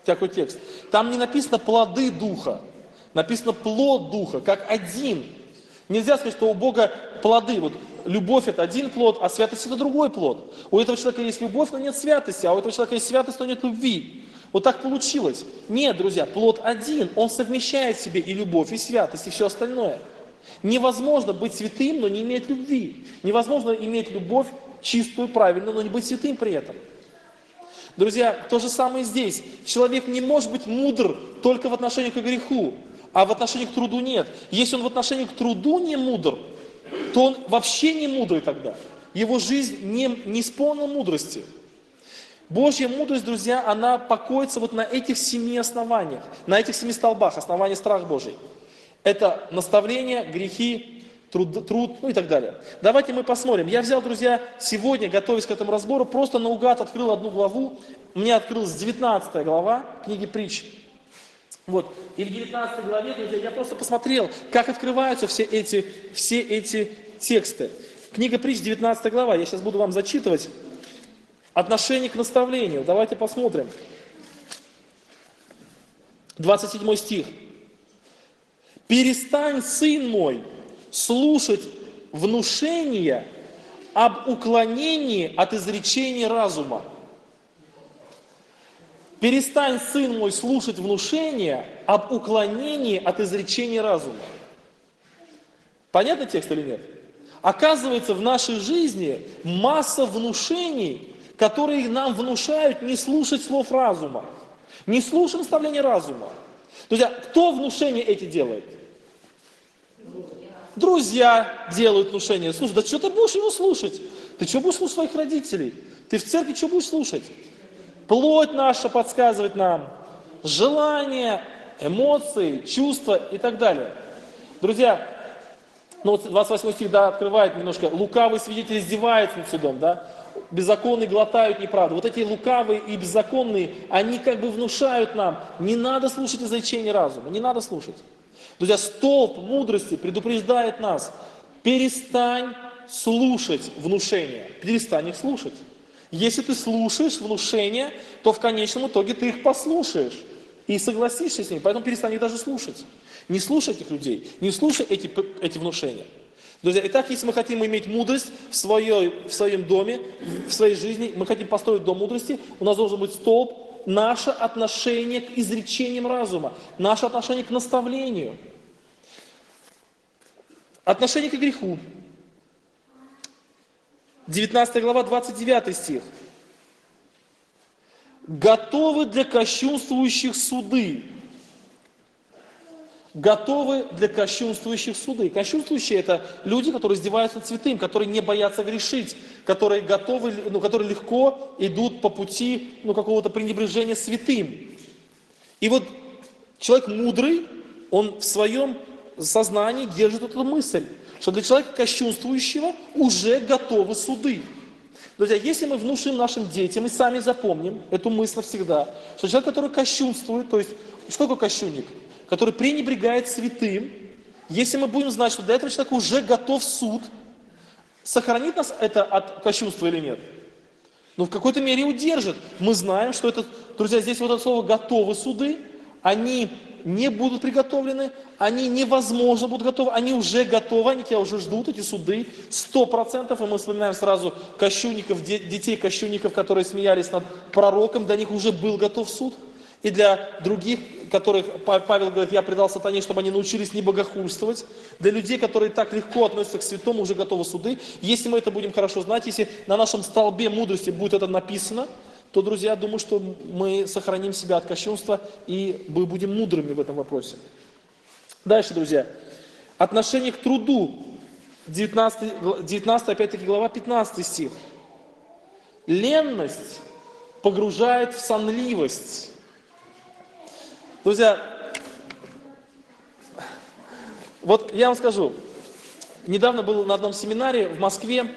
такой текст. Там не написано плоды Духа, написано плод Духа, как один. Нельзя сказать, что у Бога плоды. Вот любовь это один плод, а святость это другой плод. У этого человека есть любовь, но нет святости, а у этого человека есть святость, но нет любви. Вот так получилось. Нет, друзья, плод один, он совмещает в себе и любовь, и святость, и все остальное. Невозможно быть святым, но не иметь любви. Невозможно иметь любовь чистую, правильную, но не быть святым при этом. Друзья, то же самое здесь. Человек не может быть мудр только в отношении к греху, а в отношении к труду нет. Если он в отношении к труду не мудр, то он вообще не мудрый тогда. Его жизнь не исполнена мудрости. Божья мудрость, друзья, она покоится вот на этих 7 основаниях, на этих 7 столбах, основание страх Божий. Это наставление, грехи, труд, ну и так далее. Давайте мы посмотрим. Я взял, друзья, сегодня, готовясь к этому разбору, просто наугад открыл одну главу. У меня открылась 19 глава книги Притч. Вот. И в 19 главе, друзья, я просто посмотрел, как открываются все эти тексты. Книга Притч, 19 глава. Я сейчас буду вам зачитывать. Отношение к наставлению. Давайте посмотрим. 27 стих. «Перестань, сын мой, слушать внушения об уклонении от изречений разума». Перестань, сын мой, слушать внушения об уклонении от изречений разума. Понятный текст или нет? Оказывается, в нашей жизни масса внушений, которые нам внушают не слушать слов разума, не слушать наставления разума. Друзья, кто внушения эти делает? Друзья делают внушения. Слушай, да что ты будешь его слушать? Ты что будешь слушать своих родителей? Ты в церкви что будешь слушать? Плоть наша подсказывает нам, желания, эмоции, чувства и так далее. Друзья, ну вот 28 стих, да, открывает немножко. Лукавый свидетель издевается над судом, да? Беззаконные глотают неправду. Вот эти лукавые и беззаконные, они как бы внушают нам, не надо слушать изречения разума, не надо слушать. Друзья, столб мудрости предупреждает нас, перестань слушать внушения, перестань их слушать. Если ты слушаешь внушения, то в конечном итоге ты их послушаешь и согласишься с ними, поэтому перестань их даже слушать. Не слушай этих людей, не слушай эти внушения. Друзья, итак, если мы хотим иметь мудрость в своем доме, в своей жизни, мы хотим построить дом мудрости, у нас должен быть столб, наше отношение к изречениям разума, наше отношение к наставлению, отношение к греху. 19 глава, 29 стих. «Готовы для кощунствующих суды». Готовы для кощунствующих суды. Кощунствующие – это люди, которые издеваются над святым, которые не боятся грешить, которые готовы, которые легко идут по пути какого-то пренебрежения святым. И вот человек мудрый, он в своем сознании держит эту мысль, что для человека кощунствующего уже готовы суды. Друзья, если мы внушим нашим детям и сами запомним эту мысль навсегда, что человек, который кощунствует, то есть, что такое кощунник? Который пренебрегает святым, если мы будем знать, что для этого человека уже готов суд, сохранит нас это от кощунства или нет? Ну, в какой-то мере удержит. Мы знаем, что это, друзья, здесь вот это слово «готовы суды», они не будут приготовлены, они невозможно будут готовы, они уже готовы, они тебя уже ждут, эти суды, 100%, и мы вспоминаем сразу кощунников, детей кощунников, которые смеялись над пророком, для них уже был готов суд. И для других, которых Павел говорит, я предал сатане, чтобы они научились не богохульствовать. Для людей, которые так легко относятся к святому, уже готовы суды. Если мы это будем хорошо знать, если на нашем столбе мудрости будет это написано, то, друзья, я думаю, что мы сохраним себя от кощунства и мы будем мудрыми в этом вопросе. Дальше, друзья. Отношение к труду. 19 опять-таки, глава, 15 стих. Ленность погружает в сонливость. Друзья, вот я вам скажу, недавно был на одном семинаре в Москве,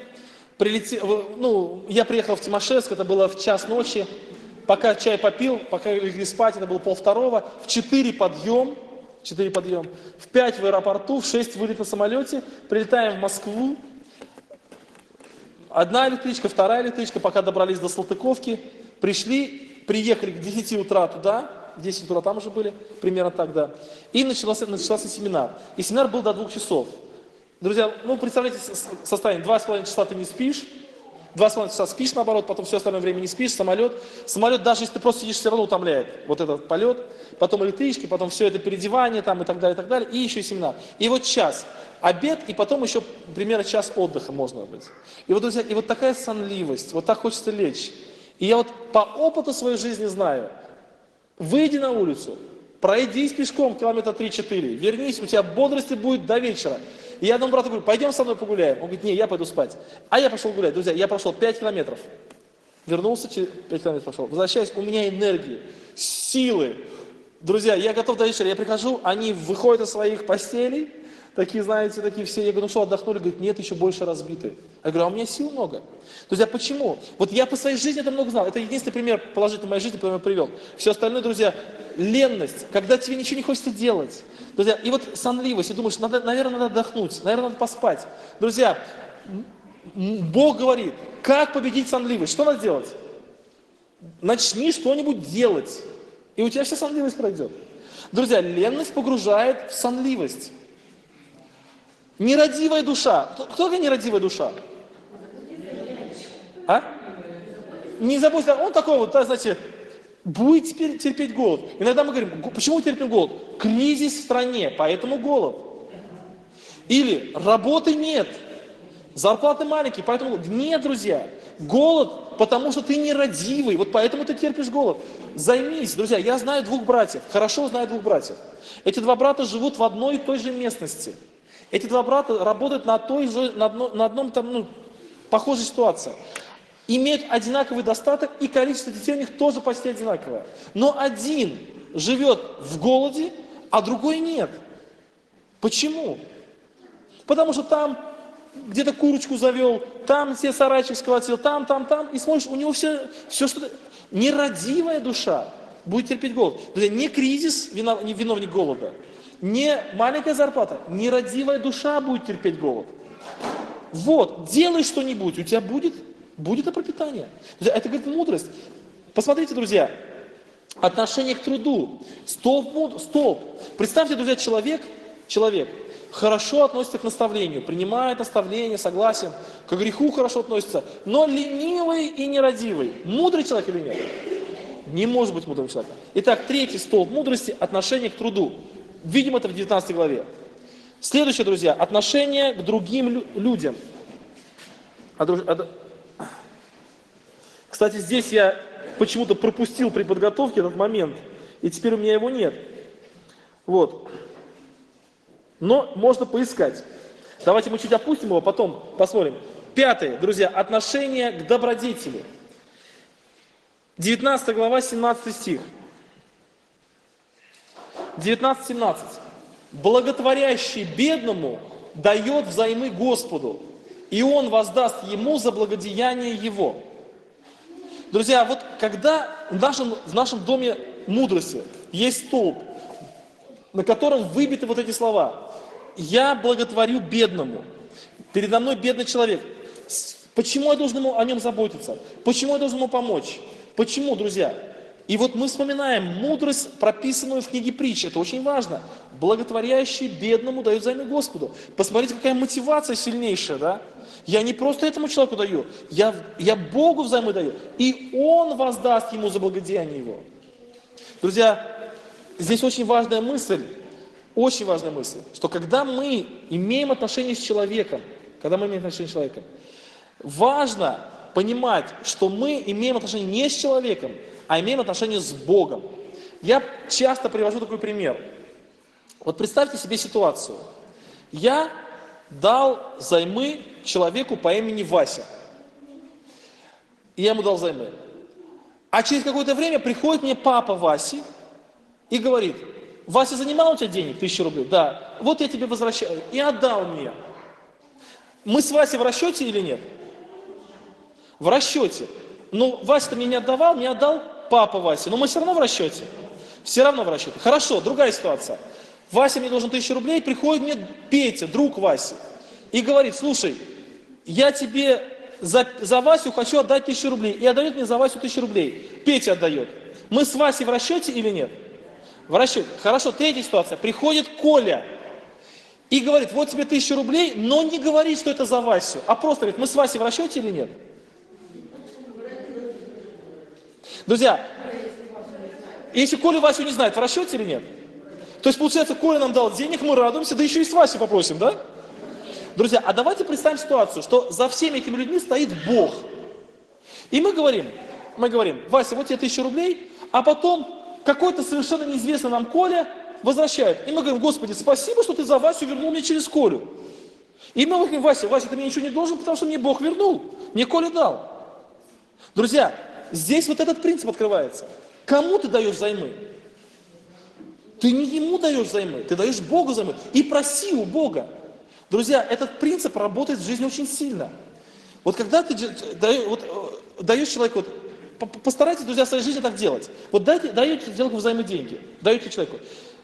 я приехал в Тимашевск, это было в час ночи, пока чай попил, пока легли спать, это было 1:30, в 4 подъем, в 5 в аэропорту, в 6 вылет на самолете, прилетаем в Москву, одна электричка, вторая электричка, пока добрались до Салтыковки, пришли, приехали к 10 утра туда, 10 утра там уже были, примерно так, да. И начался семинар. И семинар был до 2 часов. Друзья, ну представляете состояние, 2,5 часа ты не спишь, 2,5 часа спишь, наоборот, потом все остальное время не спишь, самолет. Самолет, даже если ты просто сидишь, все равно утомляет. Вот этот полет, потом электрички, потом все это переодевание там и так далее, и еще и семинар. И вот час. Обед, и потом еще примерно час отдыха можно быть. И вот, друзья, и вот такая сонливость, вот так хочется лечь. И я вот по опыту своей жизни знаю, выйди на улицу, пройдись пешком километра 3-4, вернись, у тебя бодрости будет до вечера. И я одному брату говорю, пойдем со мной погуляем. Он говорит, не, я пойду спать. А я пошел гулять. Друзья, я прошел 5 километров. Вернулся, 5 километров пошел. Возвращаюсь, у меня энергии, силы. Друзья, я готов до вечера. Я прихожу, они выходят из своих постелей, такие, знаете, такие все. Я говорю, ну что, отдохнули? Говорит, нет, еще больше разбиты. Я говорю, а у меня сил много. Друзья, почему? Вот я по своей жизни это много знал. Это единственный пример положительной моей жизни, который я привел. Все остальное, друзья, ленность, когда тебе ничего не хочется делать. Друзья, и вот сонливость, и думаешь, наверное, надо отдохнуть, наверное, надо поспать. Друзья, Бог говорит, как победить сонливость? Что надо делать? Начни что-нибудь делать, и у тебя вся сонливость пройдет. Друзья, ленность погружает в сонливость. Нерадивая душа. Кто такая нерадивая душа? А? Не забудьте, он такой вот, знаете, будет теперь терпеть голод. Иногда мы говорим, почему терпим голод? Кризис в стране, поэтому голод. Или работы нет, зарплаты маленькие, поэтому голод. Нет, друзья, голод, потому что ты нерадивый, вот поэтому ты терпишь голод. Займись, друзья, я знаю 2 братьев, хорошо знаю 2 братьев. Эти 2 брата живут в одной и той же местности. Эти 2 брата работают на одном там, похожей ситуации. Имеют одинаковый достаток, и количество детей у них тоже почти одинаковое. Но один живет в голоде, а другой нет. Почему? Потому что там где-то курочку завел, там себе сарайчик сколотил, там, и смотришь, у него все что-то... Нерадивая душа будет терпеть голод. Друзья, не кризис виновник голода, не маленькая зарплата, нерадивая душа будет терпеть голод. Вот, делай что-нибудь, у тебя будет это пропитание. Это, говорит, мудрость. Посмотрите, друзья, отношение к труду. Столб. Представьте, друзья, человек хорошо относится к наставлению, принимает наставление, согласен, к греху хорошо относится, но ленивый и нерадивый. Мудрый человек или нет? Не может быть мудрым человеком. Итак, 3-й столб мудрости – отношение к труду. Видим это в 19 главе. Следующее, друзья, отношение к другим людям. Кстати, здесь я почему-то пропустил при подготовке этот момент, и теперь у меня его нет. Вот. Но можно поискать. Давайте мы чуть опустим его, потом посмотрим. 5, друзья, отношение к добродетели. 19 глава, 17 стих. 19-17. Благотворящий бедному дает взаймы Господу, и Он воздаст ему за благодеяние его. Друзья, вот когда в нашем доме мудрости есть столб, на котором выбиты вот эти слова. Я благотворю бедному. Передо мной бедный человек. Почему я должен о нем заботиться? Почему я должен ему помочь? Почему, друзья? И вот мы вспоминаем мудрость, прописанную в книге Притч. Это очень важно. Благотворящий бедному дает взаймы Господу. Посмотрите, какая мотивация сильнейшая, да? Я не просто этому человеку даю, я Богу взаймы даю. И Он воздаст ему за благодеяние его. Друзья, здесь очень важная мысль, что когда мы имеем отношение с человеком, важно понимать, что мы имеем отношение не с человеком, а имеем отношение с Богом. Я часто привожу такой пример. Вот представьте себе ситуацию. Я дал взаймы человеку по имени Вася. И я ему дал взаймы. А через какое-то время приходит мне папа Васи и говорит: Вася занимал у тебя денег, 1000 рублей? Да. Вот я тебе возвращаю. И отдал мне. Мы с Васей в расчете или нет? В расчете. Но Вася-то мне не отдавал, мне отдал папа Вася. Но мы все равно в расчете. Все равно в расчете. Хорошо, другая ситуация. Вася мне должен 1000 рублей, приходит мне Петя, друг Васи, и говорит: слушай, я тебе за Васю хочу отдать 1000 рублей. И отдает мне за Васю 1000 рублей. Петя отдает. Мы с Васей в расчете или нет? В расчете. Хорошо, третья ситуация. Приходит Коля и говорит, вот тебе 1000 рублей, но не говорит, что это за Васю, а просто говорит, мы с Васей в расчете или нет? Друзья, если Коля Васю не знает, в расчете или нет? То есть, получается, Коля нам дал денег, мы радуемся, да еще и с Васей попросим, да? Друзья, а давайте представим ситуацию, что за всеми этими людьми стоит Бог. И мы говорим, Вася, вот тебе 1000 рублей, а потом какой-то совершенно неизвестный нам Коля возвращает. И мы говорим, Господи, спасибо, что ты за Васю вернул мне через Колю. И мы говорим, Вася, ты мне ничего не должен, потому что мне Бог вернул, мне Коля дал. Друзья, здесь вот этот принцип открывается. Кому ты даешь взаймы? Ты не ему даешь взаймы, ты даешь Богу взаймы. И проси у Бога. Друзья, этот принцип работает в жизни очень сильно. Вот когда ты даешь человеку, постарайтесь, друзья, в своей жизни так делать. Вот даете человеку взаймы деньги, даете человеку.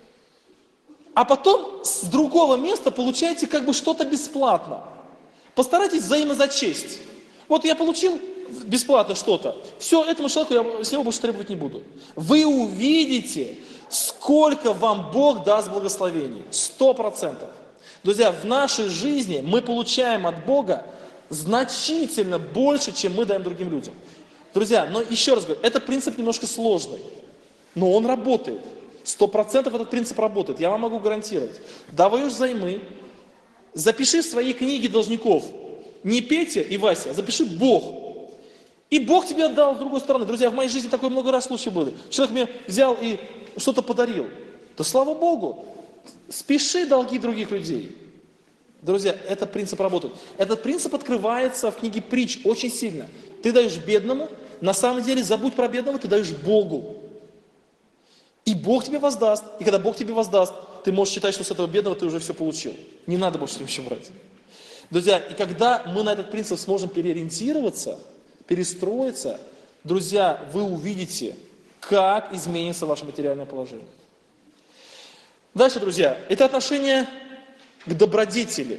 А потом с другого места получаете как бы что-то бесплатно. Постарайтесь взаимозачесть. Вот я получил бесплатно что-то. Все, этому человеку я с него больше требовать не буду. Вы увидите, сколько вам Бог даст благословений. 100%. Друзья, в нашей жизни мы получаем от Бога значительно больше, чем мы даем другим людям. Друзья, но еще раз говорю, этот принцип немножко сложный, но он работает. 100% этот принцип работает, я вам могу гарантировать. Даешь взаймы, запиши в своей книге должников не Петя и Вася, а запиши Бог. И Бог тебе отдал с другой стороны. Друзья, в моей жизни такое много раз случаи были. Человек мне взял и что-то подарил. Да слава Богу, спеши долги других людей. Друзья, этот принцип работает. Этот принцип открывается в книге Притч очень сильно. Ты даешь бедному, на самом деле забудь про бедного, ты даешь Богу. И Бог тебе воздаст. И когда Бог тебе воздаст, ты можешь считать, что с этого бедного ты уже все получил. Не надо больше ничего брать. Друзья, и когда мы на этот принцип сможем переориентироваться, перестроиться, друзья, вы увидите, как изменится ваше материальное положение. Дальше, друзья, это отношение к добродетели.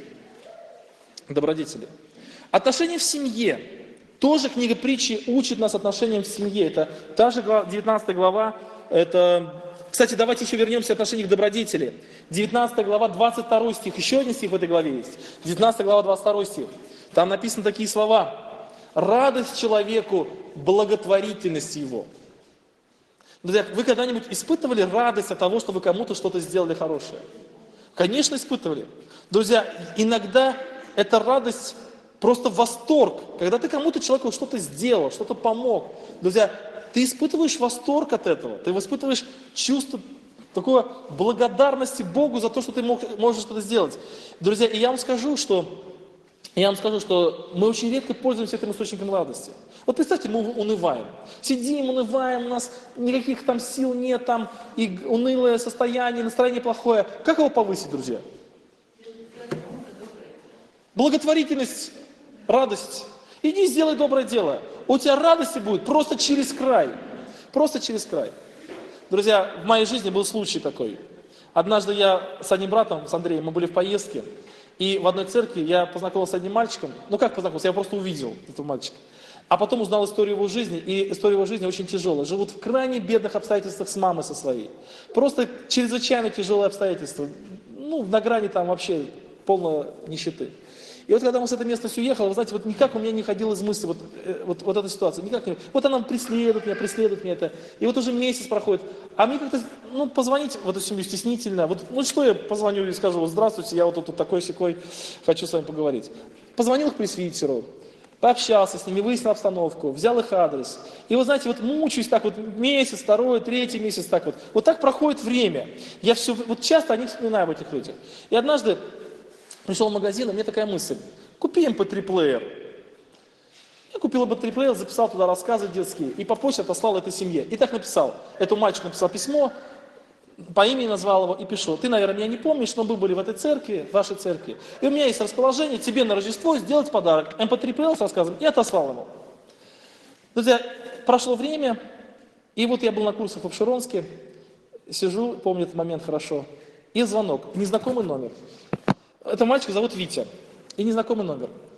Отношения в семье. Тоже книга Притчи учит нас отношениям в семье. Это та же 19 глава. Кстати, давайте еще вернемся к отношению к добродетели. 19 глава, 22 стих. Еще один стих в этой главе есть. 19 глава, 22 стих. Там написаны такие слова. Радость человеку, благотворительность его. Друзья, вы когда-нибудь испытывали радость от того, что вы кому-то что-то сделали хорошее? Конечно, испытывали. Друзья, иногда эта радость просто восторг. Когда ты кому-то, человеку что-то сделал, что-то помог. Друзья, ты испытываешь восторг от этого. Ты испытываешь чувство такой благодарности Богу за то, что ты можешь что-то сделать. Друзья, и я вам скажу, что мы очень редко пользуемся этим источником радости. Вот представьте, мы унываем. Сидим, унываем, у нас никаких там сил нет, там и унылое состояние, настроение плохое. Как его повысить, друзья? Благотворительность, радость. Иди сделай доброе дело. У тебя радости будет просто через край. Просто через край. Друзья, в моей жизни был случай такой. Однажды я с одним братом, с Андреем, мы были в поездке. И в одной церкви я познакомился с одним мальчиком. Ну как познакомился? Я просто увидел этого мальчика. А потом узнал историю его жизни. И история его жизни очень тяжелая. Живут в крайне бедных обстоятельствах с мамой со своей. Просто чрезвычайно тяжелые обстоятельства. Ну, на грани там вообще полной нищеты. И вот когда мы с этой местности уехали, вы знаете, вот никак у меня не ходило из мысли вот эта ситуация. Никак не. Вот она преследует меня это. И вот уже месяц проходит. А мне как-то, позвонить в эту семью стеснительно. Что я позвоню и скажу, здравствуйте, я вот тут такой-сякой, хочу с вами поговорить. Позвонил к пресвитеру, пообщался с ними, выяснил обстановку, взял их адрес. И вы знаете, мучаюсь так месяц, второй, третий месяц так. Вот так проходит время. Я часто о них вспоминаю, об этих людях. И однажды пришел в магазин, и мне такая мысль. Купи MP3-плеер. Я купил MP3-плеер, записал туда рассказы детские, и по почте отослал этой семье. И так написал. Этому мальчику написал письмо, по имени назвал его и пишу. Ты, наверное, меня не помнишь, но мы были в этой церкви, в вашей церкви. И у меня есть расположение тебе на Рождество сделать подарок. MP3-плеер с рассказом, и отослал ему. Друзья, прошло время, и вот я был на курсах в Обширонске, сижу, помню этот момент хорошо, и звонок, незнакомый номер. Этого мальчика зовут Витя, и незнакомый номер.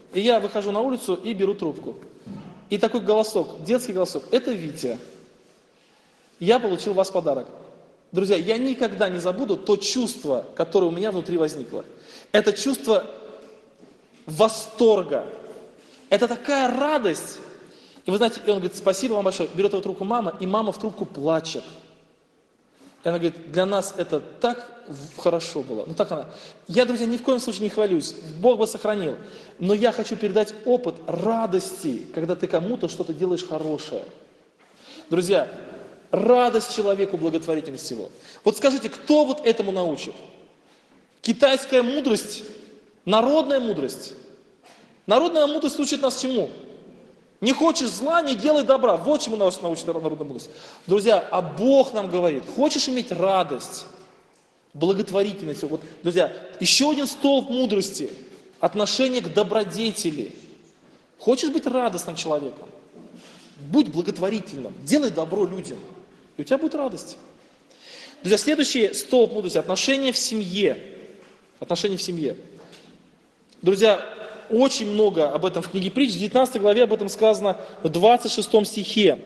И я выхожу на улицу и беру трубку. И такой голосок, детский голосок, это Витя. Я получил у вас подарок. Друзья, я никогда не забуду то чувство, которое у меня внутри возникло. Это чувство восторга. Это такая радость. И вы знаете, и он говорит, спасибо вам большое. Берет его трубку мама, и мама в трубку плачет. И она говорит, для нас это так хорошо было. Ну так она. Я, друзья, ни в коем случае не хвалюсь. Бог бы сохранил. Но я хочу передать опыт радости, когда ты кому-то что-то делаешь хорошее. Друзья, радость человеку, благотворительность его. Вот скажите, кто вот этому научит? Китайская мудрость, народная мудрость. Народная мудрость учит нас чему? Не хочешь зла, не делай добра. Вот чему нас научит народная мудрость. Друзья, а Бог нам говорит, хочешь иметь радость, благотворительность. Вот, друзья, еще один столб мудрости. Отношение к добродетели. Хочешь быть радостным человеком? Будь благотворительным, делай добро людям. И у тебя будет радость. Друзья, следующий столб мудрости. Отношения в семье. Отношения в семье. Друзья, очень много об этом в книге Притч. В 19 главе об этом сказано в 26 стихе.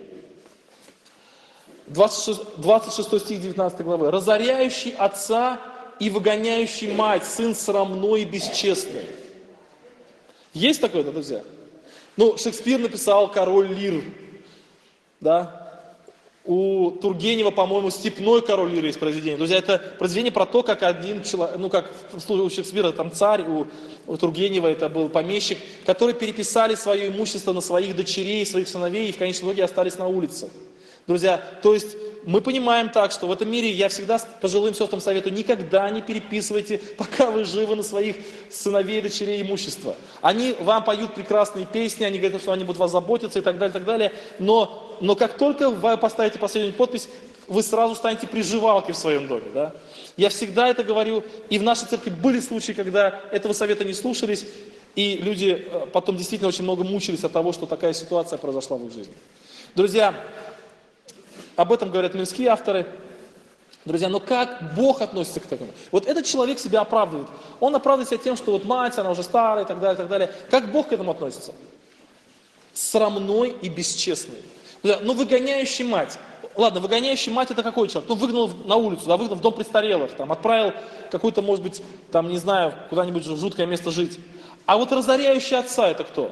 26 стих 19 главы. «Разоряющий отца и выгоняющий мать, сын срамной и бесчестный». Есть такое, да, друзья? Ну, Шекспир написал «Король Лир». Да? У Тургенева, по-моему, «Степной король Лир» есть произведение. Друзья, это произведение про то, как один человек, ну, как у Шекспира там царь, у Тургенева это был помещик, которые переписали свое имущество на своих дочерей, своих сыновей, и в конечном итоге остались на улице. Друзья, то есть мы понимаем так, что в этом мире я всегда пожилым сестрам советую, никогда не переписывайте, пока вы живы, на своих сыновей, дочерей имущество. Они вам поют прекрасные песни, они говорят, что они будут вас заботиться и так далее, но как только вы поставите последнюю подпись, вы сразу станете приживалкой в своем доме. Да? Я всегда это говорю, и в нашей церкви были случаи, когда этого совета не слушались, и люди потом действительно очень много мучились от того, что такая ситуация произошла в их жизни. Друзья, об этом говорят мирские авторы. Друзья, но как Бог относится к этому? Вот этот человек себя оправдывает. Он оправдывает себя тем, что вот мать, она уже старая и так далее, и так далее. Как Бог к этому относится? Срамной и бесчестный. Друзья, ну выгоняющий мать. Ладно, выгоняющий мать это какой человек? Ну выгнал на улицу, да, выгнал в дом престарелых, там, отправил какой-то, может быть, там, не знаю, куда-нибудь в жуткое место жить. А вот разоряющий отца это кто?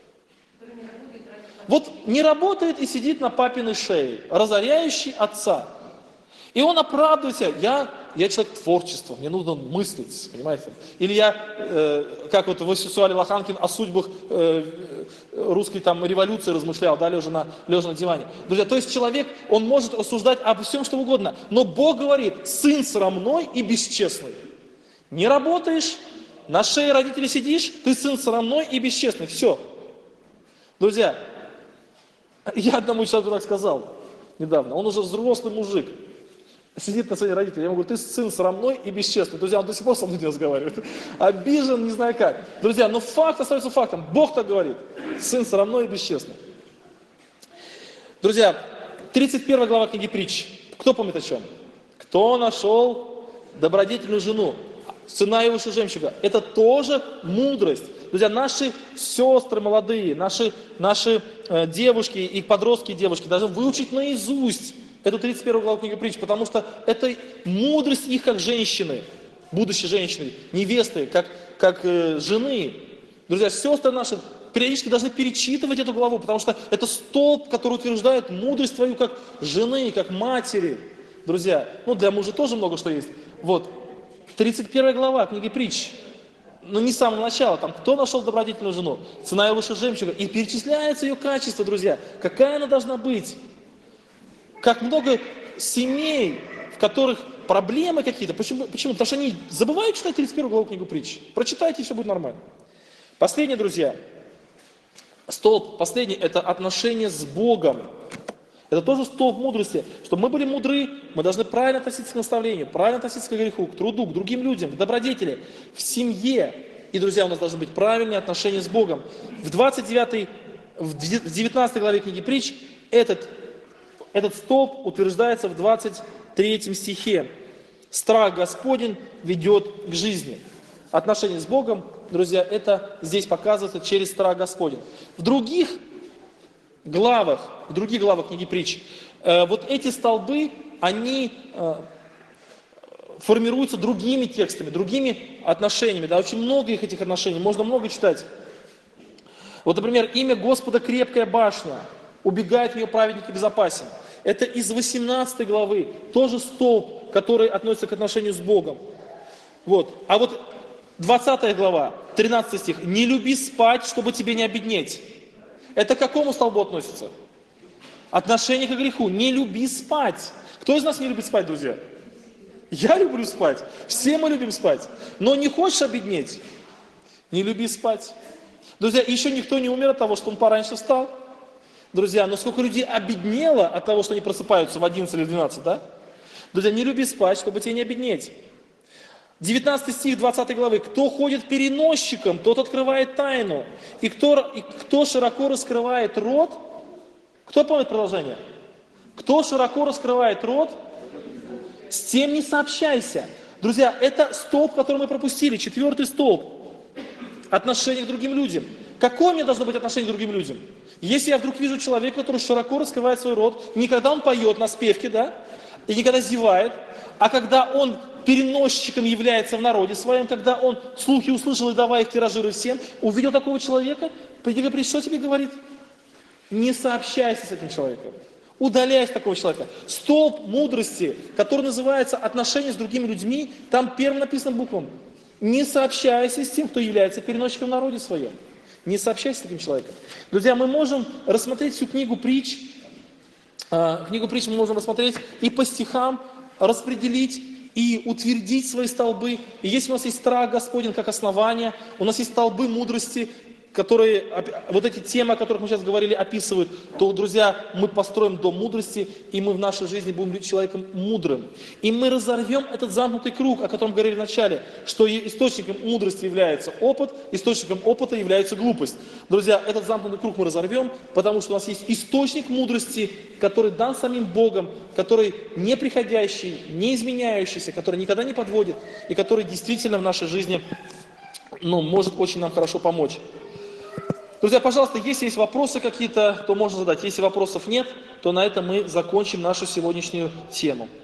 Вот не работает и сидит на папиной шее, разоряющий отца. И он оправдывается, я человек творчества, мне нужно мыслить, понимаете? Или я, как вот Васюали Лоханкин о судьбах русской там революции размышлял, да, лежа на диване. Друзья, то есть человек, он может рассуждать обо всем, что угодно, но Бог говорит, сын срамной и бесчестный. Не работаешь, на шее родителей сидишь, ты сын срамной и бесчестный, все. Друзья, я одному человеку так сказал недавно, он уже взрослый мужик, сидит на своих родителях, я ему говорю, ты сын срамной и бесчестный. Друзья, он до сих пор со мной не разговаривает, обижен, не знаю как. Друзья, но факт остается фактом, Бог так говорит, сын срамной и бесчестный. Друзья, 31 глава книги Притч, кто помнит о чем? Кто нашел добродетельную жену, сына его жемчуга? Это тоже мудрость. Друзья, наши сестры молодые, наши девушки и подростки и девушки должны выучить наизусть эту 31 главу книги Притч, потому что это мудрость их как женщины, будущей женщины, невесты, как жены. Друзья, сестры наши периодически должны перечитывать эту главу, потому что это столб, который утверждает мудрость твою как жены, как матери. Друзья, ну для мужа тоже много что есть. Вот, 31 глава книги Притч. Ну не с самого начала, там, кто нашел добродетельную жену? Цена ее выше жемчуга. И перечисляется ее качество, друзья. Какая она должна быть? Как много семей, в которых проблемы какие-то. Почему? Потому что они забывают читать 31 главу книгу Притч. Прочитайте, и все будет нормально. Последнее, друзья. Столб, последний, это отношение с Богом. Это тоже столб мудрости. Чтобы мы были мудры, мы должны правильно относиться к наставлению, правильно относиться к греху, к труду, к другим людям, к добродетели, в семье. И, друзья, у нас должны быть правильные отношения с Богом. В 19 главе книги Притч этот столб утверждается в 23 стихе. Страх Господень ведет к жизни. отношения с Богом, друзья, это здесь показывается через страх Господень. В других главах книги Притч, вот эти столбы, они формируются другими текстами, другими отношениями. Да, очень много этих отношений, можно много читать. Вот, например, имя Господа крепкая башня, убегает в нее праведник и безопасен. Это из 18 главы, тоже столб, который относится к отношению с Богом. Вот. А вот 20 глава, 13 стих. «Не люби спать, чтобы тебе не обеднеть». Это к какому столбу относится? Отношение к греху. Не люби спать. Кто из нас не любит спать, друзья? Я люблю спать. Все мы любим спать. Но не хочешь обеднеть? Не люби спать. Друзья, еще никто не умер от того, что он пораньше встал. Друзья, но сколько людей обеднело от того, что они просыпаются в 11 или 12, да? Друзья, не люби спать, чтобы тебе не обеднеть. 19 стих 20 главы. «Кто ходит переносчиком, тот открывает тайну. И кто широко раскрывает рот». Кто помнит продолжение? «Кто широко раскрывает рот, с тем не сообщайся». Друзья, это столб, который мы пропустили, 4-й столб. Отношение к другим людям. Какое мне должно быть отношение к другим людям? Если я вдруг вижу человека, который широко раскрывает свой рот, не когда он поет на спевке, да, и не когда зевает, а когда он переносчиком является в народе своем, когда он слухи услышал и давай их тиражируй всем, увидел такого человека, приди, говорит, что тебе говорит? Не сообщайся с этим человеком. Удаляйся от такого человека. Столб мудрости, который называется отношения с другими людьми, там первым написано буквом. Не сообщайся с тем, кто является переносчиком в народе своем. Не сообщайся с таким человеком. Друзья, мы можем рассмотреть всю книгу Притч. Книгу Притч мы можем рассмотреть и по стихам, распределить и утвердить свои столбы. И если у нас есть страх Господень как основание, у нас есть столбы мудрости, которые, вот эти темы, о которых мы сейчас говорили, описывают, то, друзья, мы построим дом мудрости, и мы в нашей жизни будем человеком мудрым. И мы разорвем этот замкнутый круг, о котором говорили в начале, что источником мудрости является опыт, источником опыта является глупость. Друзья, этот замкнутый круг мы разорвем, потому что у нас есть источник мудрости, который дан самим Богом, который неприходящий, не изменяющийся, который никогда не подводит, и который действительно в нашей жизни, может очень нам хорошо помочь. Друзья, пожалуйста, если есть вопросы какие-то, то можно задать. Если вопросов нет, то на этом мы закончим нашу сегодняшнюю тему.